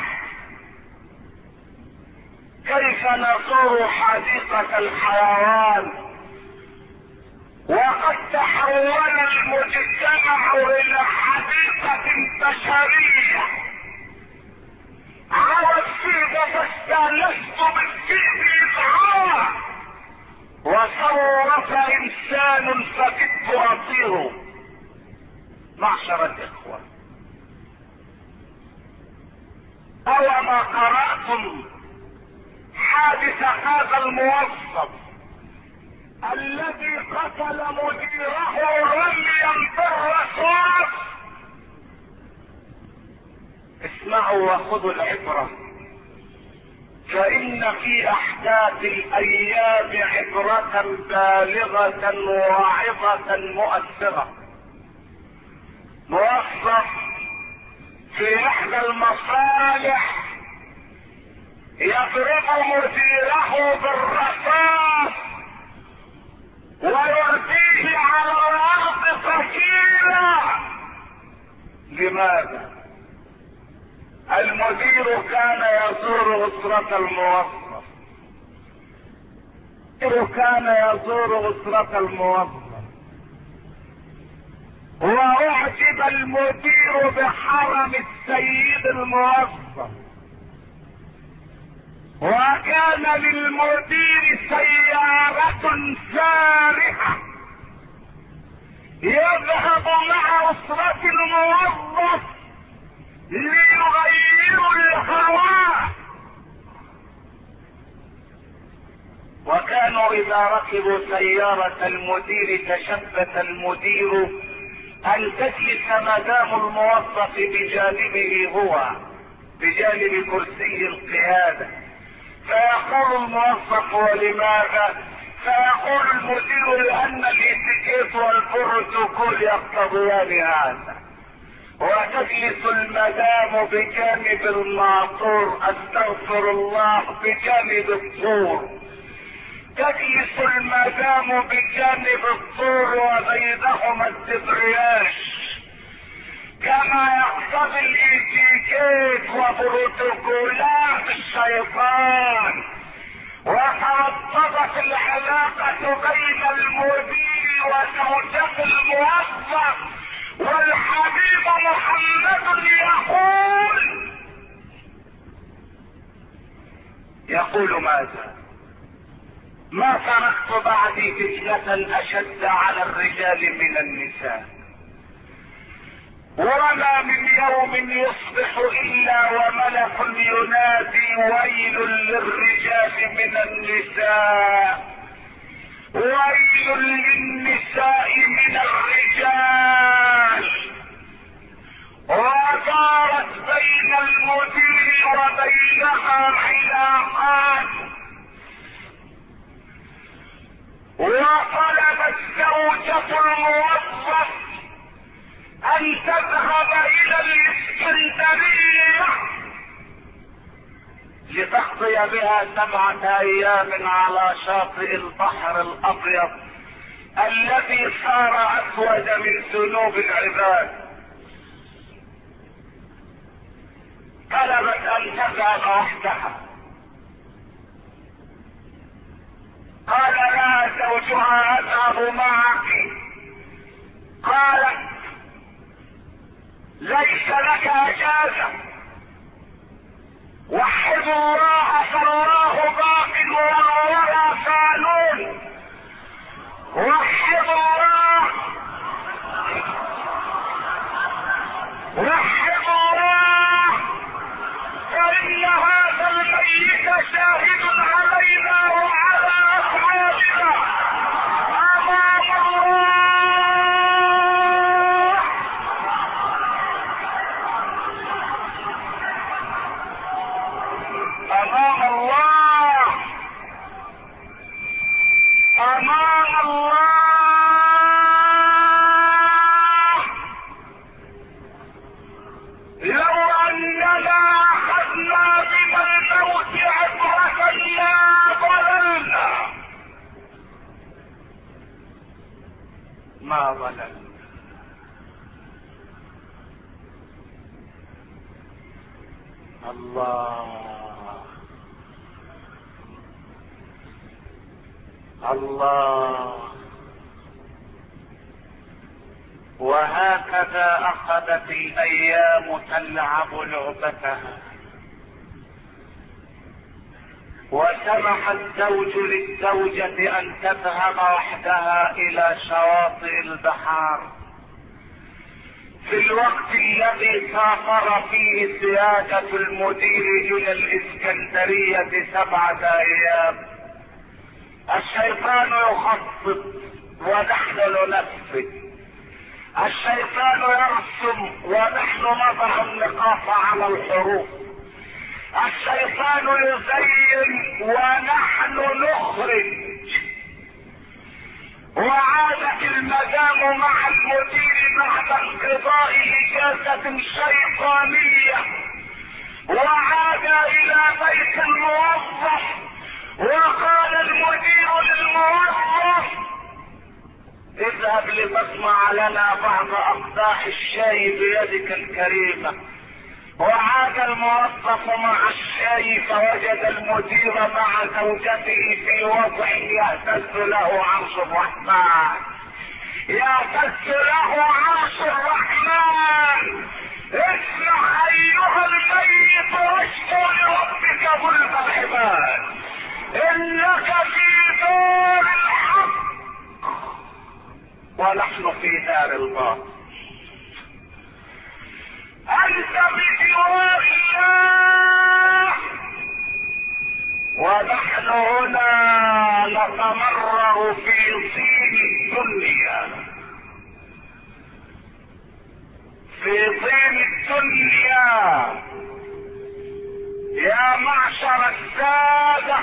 كيف نزور حديقة الحيوان وقد تحول المجتمع الى حديقة بشرية؟ على السيد فاستانست بالسيد إذعاء، وصورت انسان فكدت اطيره. معشر الاخوة، أوما قرأتم حادث هذا الموظف الذي قتل مديره رميا بالرصاص؟ اسمعوا وخذوا العبرة، فإن في أحداث الأيام عبرة بالغة واعظة مؤثرة. موظف في إحدى المصالح يضرب مديره بالرصاص ويرميه على الأرض قتيلا. لماذا؟ يزور أسرة الموظف، كان يزور أسرة الموظف، وأعجب المدير بحرم السيد الموظف، وكان للمدير سيارة فارهة يذهب مع أسرة الموظف ليغيروا الهواء. وكانوا إذا ركبوا سيارة المدير تشبث المدير أن تجلس مدام الموظف بجانبه هو بجانب كرسي القيادة، فيقول الموظف ولماذا؟ فيقول المدير لأن الاتيكيت والبروتوكول يقتضيان هذا. وتجلس المدام بجانب المعطور، استغفر الله، بجانب الطور، تجلس المدام بجانب الطور وبينهما الدبرياج كما يقتضي الاتيكيت وبروتوكولات الشيطان. وتوطدت العلاقة بين المدير وزوجة الموظف، والحبيب محمد يقول ماذا؟ ما تركت بعدي فتنة أشد على الرجال من النساء، وما من يوم يصبح إلا وملك ينادي ويل للرجال من النساء، ويل للنساء من الرجال. ودارت بين المدير وبينها علاقات، وطلبت زوجة الموظف أن تذهب إلى الإسكندرية لتقضي بها 7 أيام على شاطئ البحر الأبيض الذي صار أسود من ذنوب العباد. طلبت أن تذهب وحدها، قال لها زوجها أذهب معك، قالت ليس لك اجازة، وحد الله فالله باق والورى فانون، وحد الله وحد الله، فإن هذا الميت شاهد علينا وعلى أصحابنا أمام الله. أمام الله لو أننا أخذنا من الموت عبرة لا ضللنا، ما ضللنا. الله. وهكذا أخذت الأيام تلعب لعبتها، وسمح الزوج للزوجة أن تذهب وحدها إلى شواطئ البحار في الوقت الذي سافر فيه سيادة المدير إلى الإسكندرية 7 أيام. الشيطان يخطط ونحن ننفذ، الشيطان يرسم ونحن نضع النقاط على الحروف، الشيطان يزين ونحن نخرج. وعادت المدام مع المدير بعد انقضاء اجازة شيطانية، وعاد الى بيت الموظف، وقال المدير للموظف اذهب لتصنع لنا بعض اقداح الشاي بيدك الكريمة. وعاد الموظف مع الشاي فوجد المدير مع زوجته في وضع يهتز له عرش الرحمن، يهتز له عرش الرحمن. اسمع ايها الميت واشكو لربك ظلم العباد، انك في دار الحق ونحن في دار الباطل. انت بجوار الله ونحن هنا نتمرغ في طين الدنيا، في طين الدنيا. يا معشر السادة،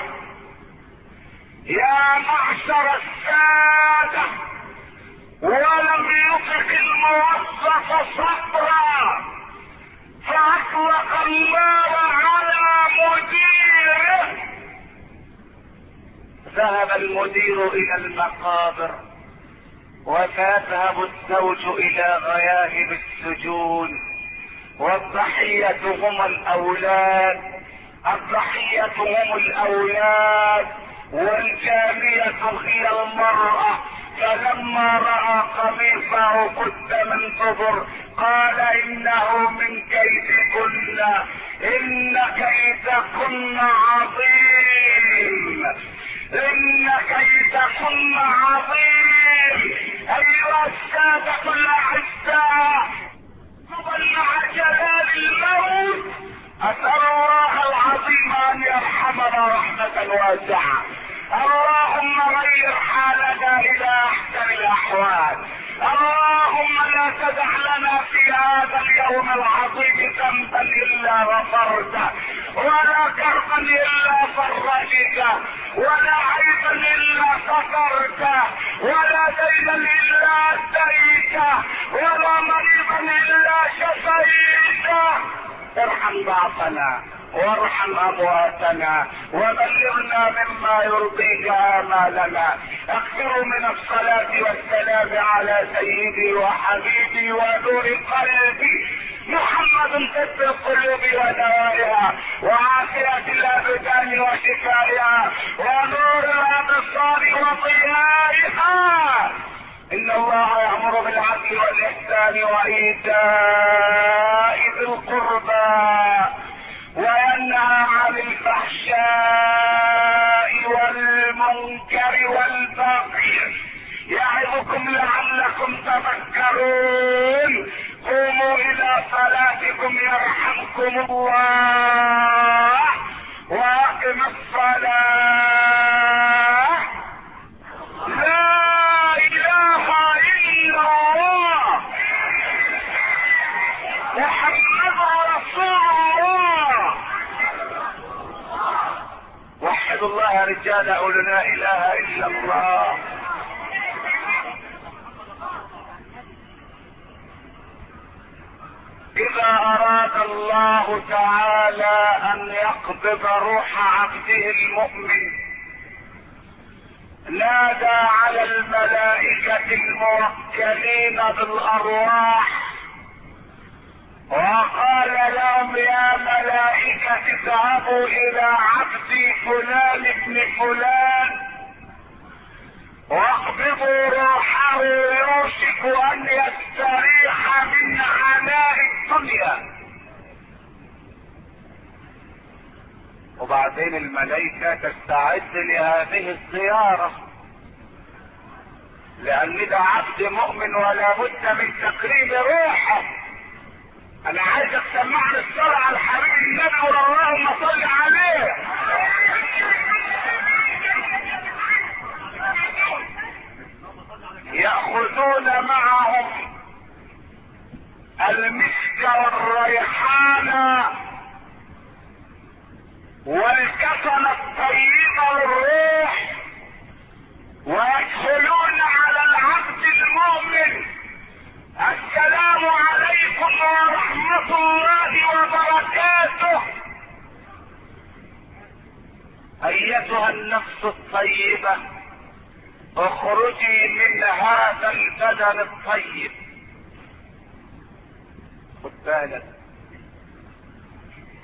يا معشر السادة، ولم يطق الموظف صبرا فاطلق النار على مديره. ذهب المدير الى المقابر وسيذهب الزوج الى غياهب السجون، والضحية هم الاولاد، الضحية هم الاولاد، والجانية هي المرأة. فلما رأى قميصه قد من دبر قال انه من كيدكن، ان كيدكن عظيم، ان كيدكن عظيم. ايها السادة الاعزاء، مع جلال الموت اسأل الله العظيم ان يرحمنا رحمة واسعة. اللهم غير حالنا الى احسن الاحوال. اللهم لا تدع لنا في هذا اليوم العظيم ذنبا الا غفرته، ولا كربا الا فرجته، ولا عيبا الا سترته، ولا دينا الا اديته، ولا مريضا الا شفيته. ارحم ضعفنا وارحم امواتنا وبلغنا مما يرضيك امالنا. اكثروا من الصلاة والسلام على سيدي وحبيبي ونور قلبي محمد طب القلوب ودوائها وعافية الابدان وشفائها ونور الابصار وضيائها. ان الله يأمر بالعدل والاحسان وايتاء ذي القربى وينهى عن الفحشاء والمنكر والبغي يعظكم لعلكم تذكرون. قوموا الى صلاتكم يرحمكم الله واقم الصلاة. لا اله الا الله محمد رسول الله. وحدوا الله يا رجال، قولوا لا اله الا الله. اذا اراد الله تعالى ان يقبض روح عبده المؤمن نادى على الملائكة الموكلين بالارواح وقال لهم يا ملائكة اذهبوا الى عبدي فلان ابن فلان واقبضوا روحه يوشك ان يستريح من عناء الدنيا. وبعدين الملائكة تستعد لهذه الزيارة لان ده عبد مؤمن ولا بد من تقريب روحه. انا عايزك تسمعني الصلاة على الحبيب النبي اللهم صل عليه. يأخذون معهم المسك والريحان والكفن الطيب والروح ويدخلون على العبد المؤمن السلام عليكم ورحمة الله وبركاته. ايتها النفس الطيبة اخرجي من هذا البدن الطيب. خد بالك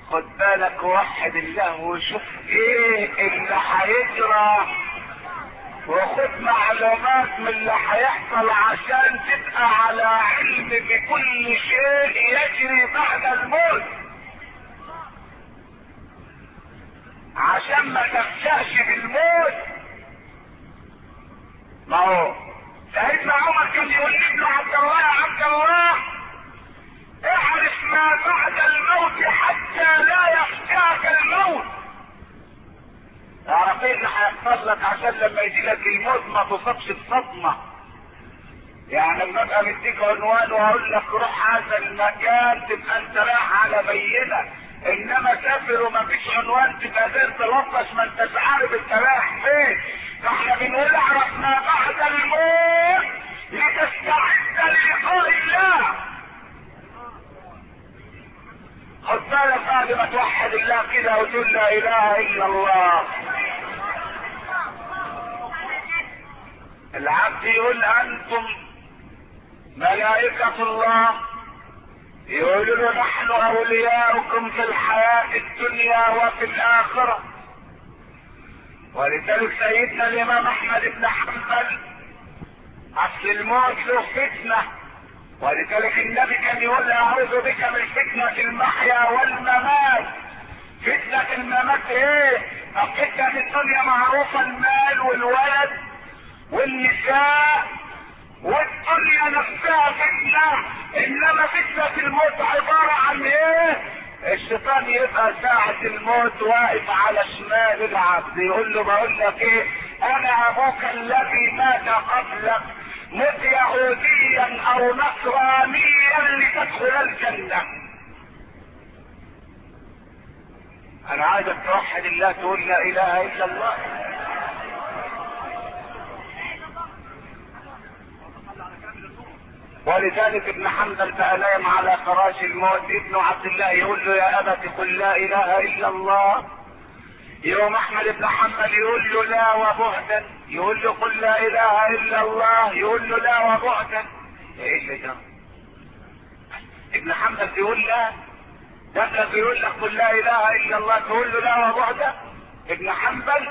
خد بالك ووحد الله وشوف ايه اللي هيجرى، وخد معلومات من اللي هيحصل عشان تبقى على علم بكل شيء يجري بعد الموت، عشان ما تفشاش بالموت. ما هو سيدنا عمر كان يقول لابنه عبد الله يا عبد الله اعرف ما بعد الموت حتى لا يفجأك الموت. اعرف ايه اللي هيحصل لك عشان لما يجي لك الموت ما تصابش بصدمه. يعني لما ابقى مديك عنوان واقول لك روح هذا المكان تبقى انت رايح على بينه، انما سافر وما فيش عنوان تبقى غير تلطش ما انتش عارف انت رايح فين. فاحنا بنقول اعرف ما بعد الموت لتستعد للقاء الله. خد بالك بعد ما توحد الله كده وتقول لا اله الا الله، العبد يقول انتم ملائكة الله، يقولوا له نحن اولياؤكم في الحياة الدنيا وفي الاخرة. ولذلك سيدنا الامام احمد بن حنبل اصل الموت له فتنة، ولذلك النبي كان يقول اعوذ بك من فتنة المحيا والممات. فتنة الممات ايه؟ فتنة الدنيا معروفة، المال والولد والنساء والدنيا نفسها فتنة، انما فتنة الموت عبارة عن ايه؟ الشيطان يبقى ساعة الموت واقف على شمال العبد يقول له بقول لك ايه، انا ابوك الذي مات قبلك، مت يهوديا او نصرانيا لتدخل الجنة. انا عايزك توحد الله تقول لا اله الا الله. ولذلك ابن حنبل بقى نايم على فراش الموت، ابن عبد الله يقول له يا ابت قل لا اله الا الله. يوم احمد بن حنبل يقول له لا وبعدا، يقول له قل لا اله الا الله، يقول له لا وبعدا. ايه اللي ده؟ ابن حنبل بيقول لا، ده بيقول لك قل لا اله الا الله تقول له لا وبعدا. ابن حنبل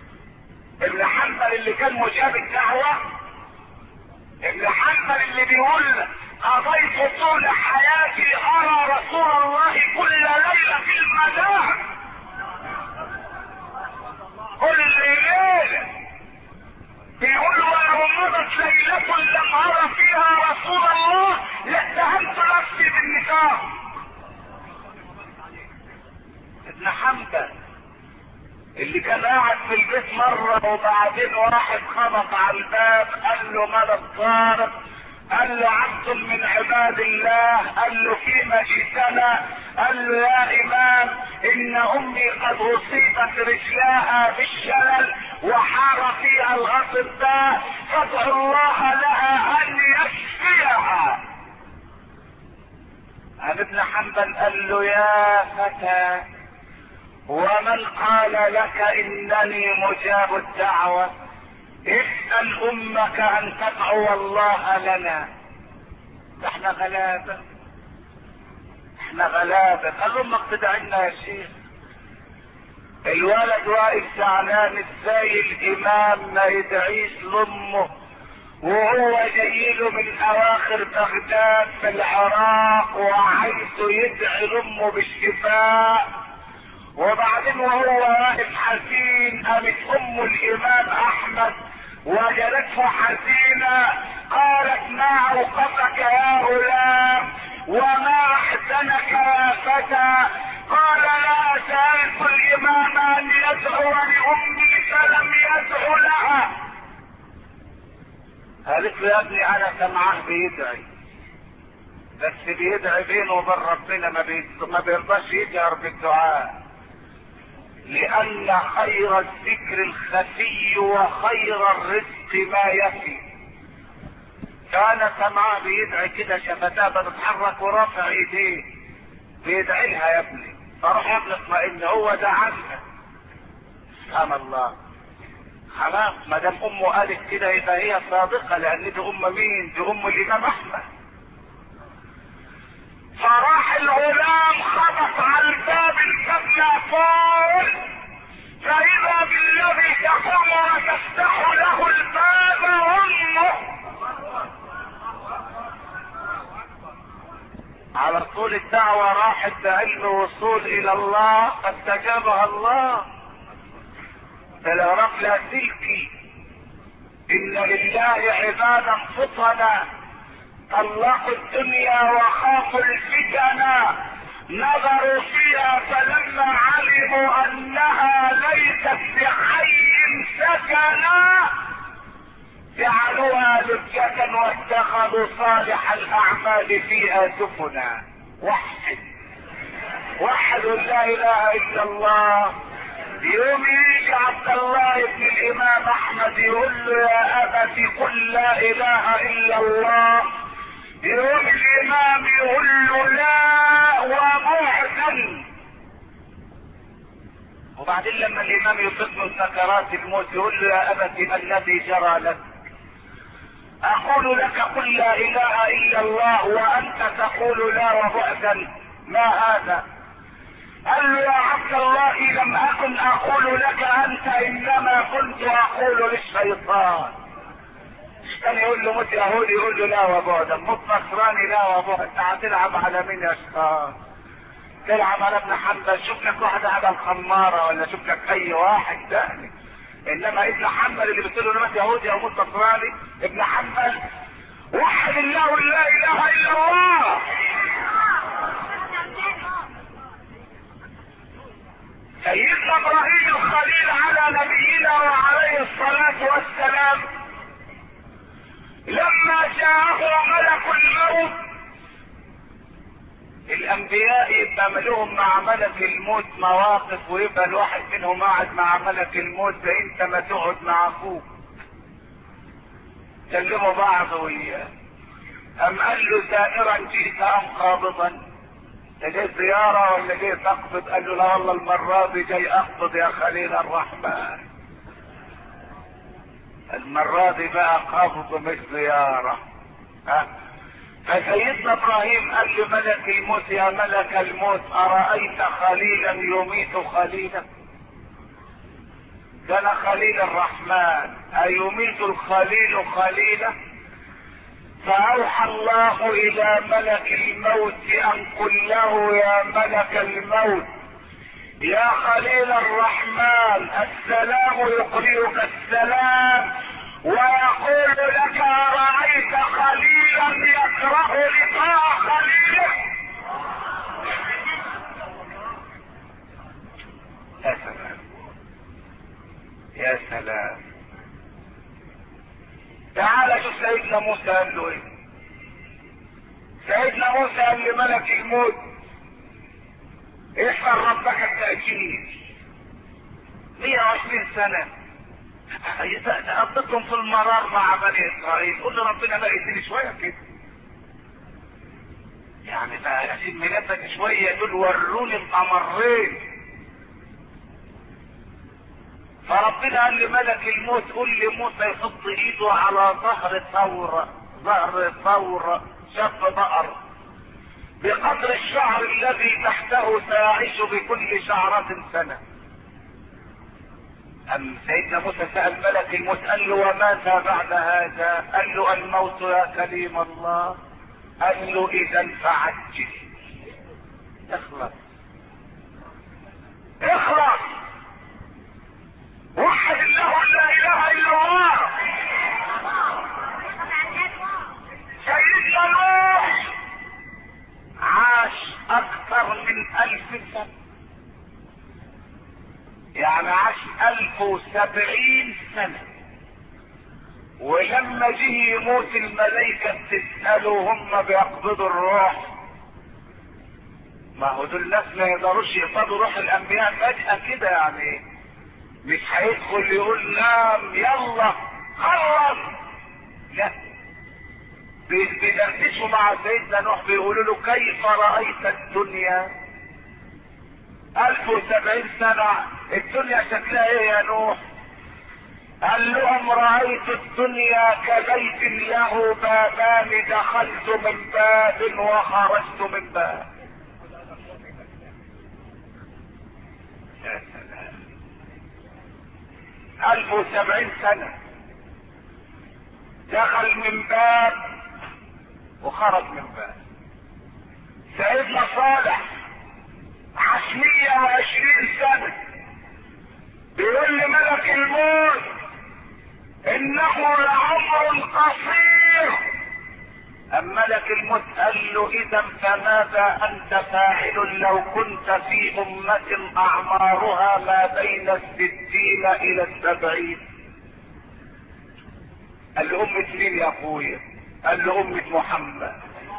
اللي كان مجاب الدعوه، ابن حنبل اللي بيقول قضيت طول حياتي ارى رسول الله كل ليله في المنام، كل ليله بيقول ولو مضت ليله لم ارى فيها رسول الله لاتهمت نفسي بالنفاق. ابن حنبل اللي كان قاعد في البيت مرة وبعدين واحد خبط على الباب قال له ماذا الطارق؟ قال له عبد من عباد الله. قال له فيما جئتنا؟ قال له يا امام ان امي قد اصيبت رجلاها بالشلل وحار فيها الاطباء فادعوا الله لها ان يشفيها. ابن حنبل قال له يا فتى ومن قال لك انني مجاب الدعوة؟ اسأل امك ان تدعو الله لنا. احنا غلابة. قال امك تدعي لنا يا شيخ. الولد واقف زعلان ازاي الامام ما يدعيش لامه وهو جايله من اواخر بغداد في العراق وعايزه يدعي لامه بالشفاء. وبعدين وهو واقف حزين قامت ام الامام احمد وجدته حزينة قالت ما اوقفك يا غلام وما احزنك يا فتى؟ قال لا سألت الامام ان يدعو لامي فلم يدعو لها. قالت له يا ابني انا سمعه بيدعي بس بيدعي بينه وبين ربنا ما بيرضاش يجهر بالدعاء، لان خير الذكر الخفي وخير الرزق ما يفي. كان سمعه بيدعي كده شفتاه بتتحرك ورافع ايديه بيدعي لها يا ابني، فروح يا ابني اطمئن هو ده عنها. سبحان الله. خلاص ما دام امه قالت كده يبقى هي صادقه، لان دي ام مين؟ دي ام الامام احمد. فراح الغلام خبط على الباب ادنى فوق، فاذا بالذي تقوم وتفتح له الباب امه. على طول الدعوة راحت بعلم وصول الى الله فاستجابها الله. فالعراق لا تلك ان لله عبادا فطنا طلقوا الدنيا وخافوا الفتن، نظروا فيها فلما علموا انها ليست بحي سكنا جعلوها لجة واتخذوا صالح الاعمال فيها سفنا. وحد لا اله الا الله. يوم يجي عبد الله بن الامام احمد يقول له يا ابت قل لا اله الا الله، يوم الامام يقول له لا ومحزن. وبعدين لما الامام يصيب من سكرات الموت يقول له يا ابت الذي جرى لك، اقول لك قل لا اله الا الله وانت تقول لا ومحزن، ما هذا؟ قال له يا عبد الله لم اكن اقول لك انت انما كنت اقول للشيطان. كان يقول له موت يهودي يقول له لا وبعدا، موت نصراني لا وبعدا. انت هتلعب على مين يا شيطان؟ تلعب على ابن حنبل؟ شوف لك واحد على الخماره ولا شوف لك اي واحد ثاني. انما ابن حنبل اللي بتقول له موت يهودي او موت نصراني، ابن حنبل وحد الله لا اله الا الله. سيدنا ابراهيم الخليل على نبينا وعليه الصلاة والسلام لما جاءه ملك الموت، الانبياء يبقى لهم مع ملك الموت مواقف، ويبقى الواحد منهم قاعد مع ملك الموت ده انت ما تقعد مع اخوك كلموا بعض وياه. ام قال له زائرا جئت ام قابضا؟ انت جاي زيارة ولا جاي تقبض؟ قال له لا والله المرة دي جاي اقبض يا خليل الرحمن. المرة دي بقى قبض مش زيارة. فسيدنا ابراهيم قال لملك الموت يا ملك الموت ارأيت خليلا يميت خليلا؟ كان خليل الرحمن ايميت الخليل خليلا؟ فاوحى الله الى ملك الموت ان قل له يا ملك الموت يا خليل الرحمن السلام يقرئك السلام ويقول لك رأيت خليلا يكره لقاء خليله. يا سلام يا سلام. تعال شوف سيدنا موسى قال له ايه. سيدنا موسى قال لملك الموت اسأل ربك التأكيد 120 سنة قضيتهم في المرار مع بني اسرائيل. قل له ربنا بقى يديني شوية كده، يعني بقى اسيب ملابك شوية، دول وروني القمرين. فربنا قال لملك الموت قل لموسى يحط ايده على ظهر ثور شاب بقر بقدر الشعر الذي تحته سيعيش بكل شعرة سنة. أم سيدنا موسى سأل ملك الموت قال له وماذا بعد هذا؟ قال له الموت يا كريم الله. قال له إذا فعجل، اخلص اخلص، وحد الله لا إله إلا الله. سيدنا نوح عاش أكثر من 1000 سنة، يعني عاش 1070 سنة. ولما جه يموت الملائكة تسأله هم بيقبضوا الروح. ما هو دول الناس ما يقدروش يقبضوا روح الأنبياء فجأة كده، يعني مش هيدخل يقول نام يلا خلص، لا، بيدردشوا مع سيدنا نوح بيقولوا له كيف رأيت الدنيا؟ 1070 سنة الدنيا شكلها ايه يا نوح؟ قال لهم رأيت الدنيا كبيت له بابان دخلت من باب وخرجت من باب. 1070 سنة. دخل من باب وخرج من باب. سيدنا صالح عاش 120 سنة. بيقول لي ملك الموت انه لعمر قصير. اما ملك الموت قال له اذا فماذا انت فاعل لو كنت في امة اعمارها ما بين 60 الى 70؟ قال له امة مين يا اخويا؟ قال له امة محمد.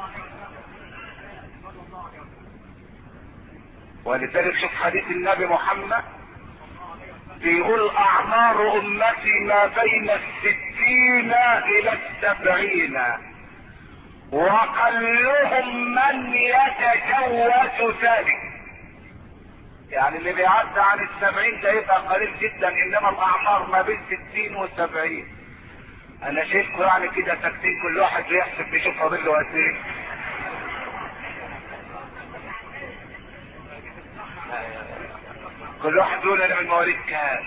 ولذلك شوف حديث النبي محمد بيقول اعمار امتي ما بين 60 الى 70 وقلهم من يتجوز ذلك. يعني اللي بيعدى عن 70 ده يبقى قليل جدا، انما الاعمار ما بين 60 و70. انا شايفكم يعني كده ساكتين، كل واحد بيحسب بيشوف فاضل له قد ايه. كل واحد يقول انا من مواليد كام؟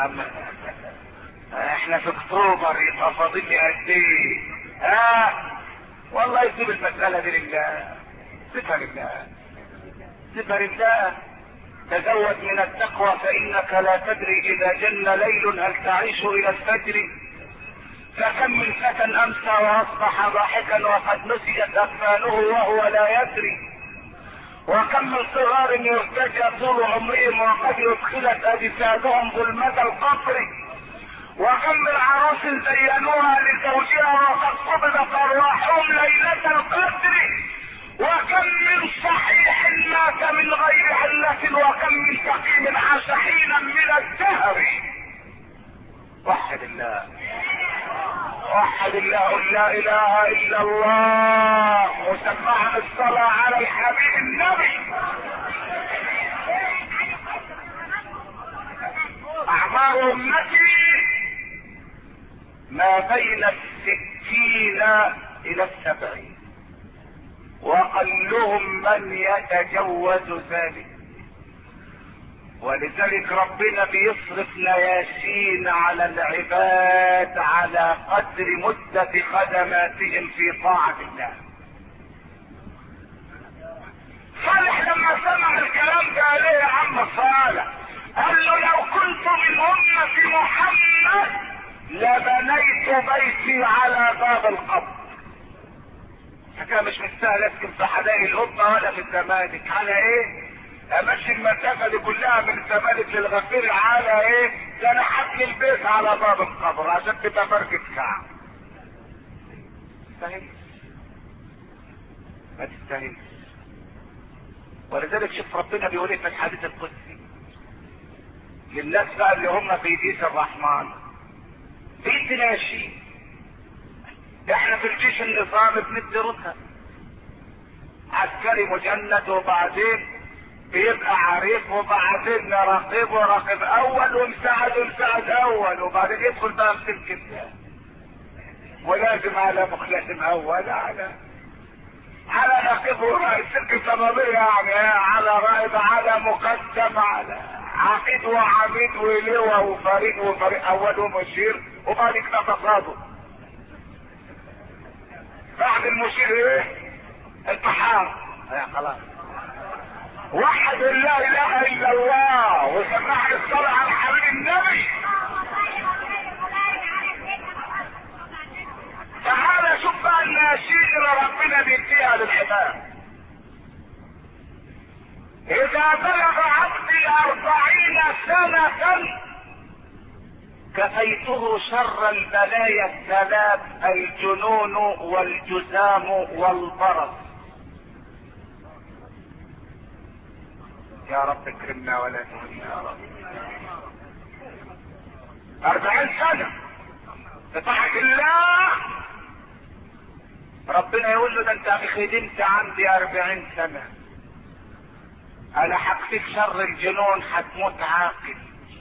احنا في اكتوبر يبقى فاضل لي قد ايه؟ والله يسيب المسألة دي لله. صفة لله، صفة لله. تزود من التقوى فإنك لا تدري إذا جن ليل هل تعيش إلى الفجر. فكم من فتى أمسى وأصبح ضاحكا وقد نسيت أكفانه وهو لا يدري. وكم من صغار يرتجى طول عمرهم وقد ادخلت أجسادهم ظلمة القبر. وكم من عروس زينوها لزوجها وقد قبضت ارواحهم ليلة القدر. وكم من صحيح مات من غير علة وكم من سقيم عاش حينا من الدهر. وحد الله، وحد الله، لا اله الا الله. وسمعنا الصلاة على الحبيب النبي. اعمار امتي ما بين 60 الى 70 وقلهم من يتجوز ذلك. ولذلك ربنا بيصرف نياشين على العباد على قدر مدة خدماتهم في طاعة الله. صالح لما سمع الكلام ده قال ايه يا عم صالح؟ قال له لو كنت من أمة محمد لبنيت بيتي على باب القبر. حكاية مش مستاهل اسكن في حدائق الأمة ولا في الزمالك. على ايه؟ امشي المسافة دي كلها من الزمالك للغفير على ايه؟ ده انا حبني البيت على باب القبر عشان تبقى بركة كعب. تستاهل؟ ما تستاهلش. ولذلك شوف ربنا بيقول ايه في الحديث القدسي للناس بقى اللي هم في جيش الرحمن. بيت ناشي. احنا في الجيش النظامي بندي رتب. عسكري مجند وبعدين بيبقى عريف وبعدين راقب راقب اول ومساعد اول وبعدين يدخل بقى في سلك الثاني. ولازم على مخلص اول على راقب ورائد سلك صنابير يعني على رائد على مقدم على عقيد وعميد ولواء وفريق اول ومشير وبعد كده تصادم. بعد المشير ايه؟ الطحار. خلاص. وحد لا اله الا الله وسمعنا الصلاة على حبيب النبي. تعالى شوف بقى الناشئين اللي ربنا بيديها للعباد. اذا بلغ عبدي 40 سنة كفيته شر البلايا الثلاث: الجنون والجذام والبرص. يا رب اكرمنا ولا تهنا يا رب. 40 سنة بطاعة الله ربنا يقول له ده انت خدمت عندي 40 سنة، انا هكفيك شر الجنون هتموت عاقل،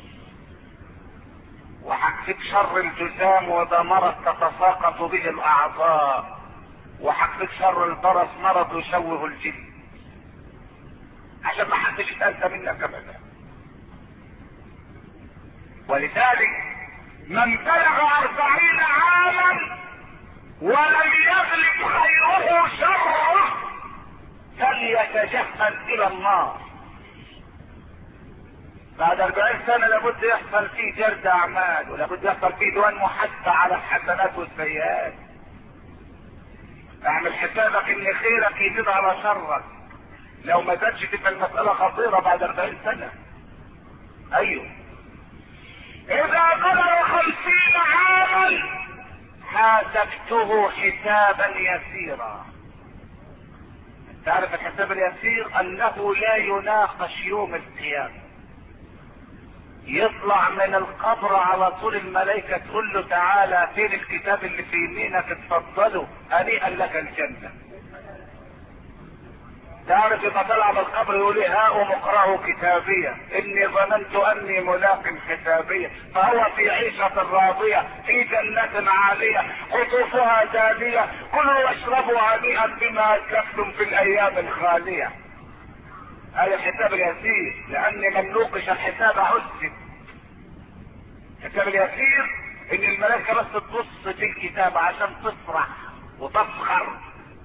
وهكفيك شر الجذام وده مرض تتساقط به الاعضاء، وهكفيك شر البرص مرض يشوه الجسم، عشان ما حدش يتأذى منك ابدا. ولذلك من بلغ 40 عاما ولم يغلب خيره شره فليتجهز الى النار. بعد 40 سنة لابد يحصل فيه جرد اعمال، ولابد يحصل فيه ديوان محاسبة على الحسنات والسيئات. اعمل حسابك ان خيرك يزيد على شرك، لو ما زادش تبقى المسألة خطيرة بعد 40 سنة. ايوه. اذا بلغ 50 عاما حاسبته حسابا يسيرا. تعرف الحساب اليسير؟ انه لا يناقش يوم القيامة. يطلع من القبر على طول الملائكة تقول له تعالى فين الكتاب اللي في يمينك اتفضله هنيئا لك الجنة. تعرف يبقى طلع من القبر يقول لي هاؤم اقرأوا كتابية اني ظننت اني ملاق حسابية، فهو في عيشة راضية في جنة عالية قطوفها دانية كلوا واشربوا هنيئا بما اسلفتم في الايام الخالية. هذا الحساب اليسير، لان من نوقش الحساب عذب. الحساب اليسير ان الملائكة بس تبص في الكتاب عشان تفرح وتفخر.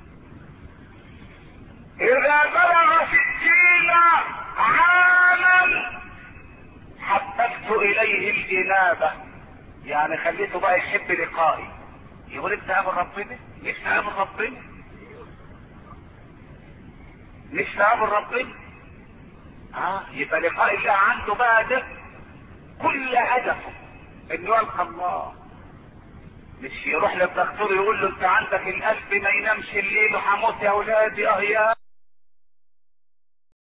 اذا بلغ 60 عاما حببت اليه الانابة، يعني خليته بقى يحب لقائي. يقول انت قابل ربنا؟ مش قابل ربنا؟ مش قابل ربنا؟ يبقى لقاء الله عنده بقى ده كل هدفه انه يلقى الله. مش يروح للدكتور يقول له انت عندك القلب ما ينامش الليل وحموت يا اولادي يا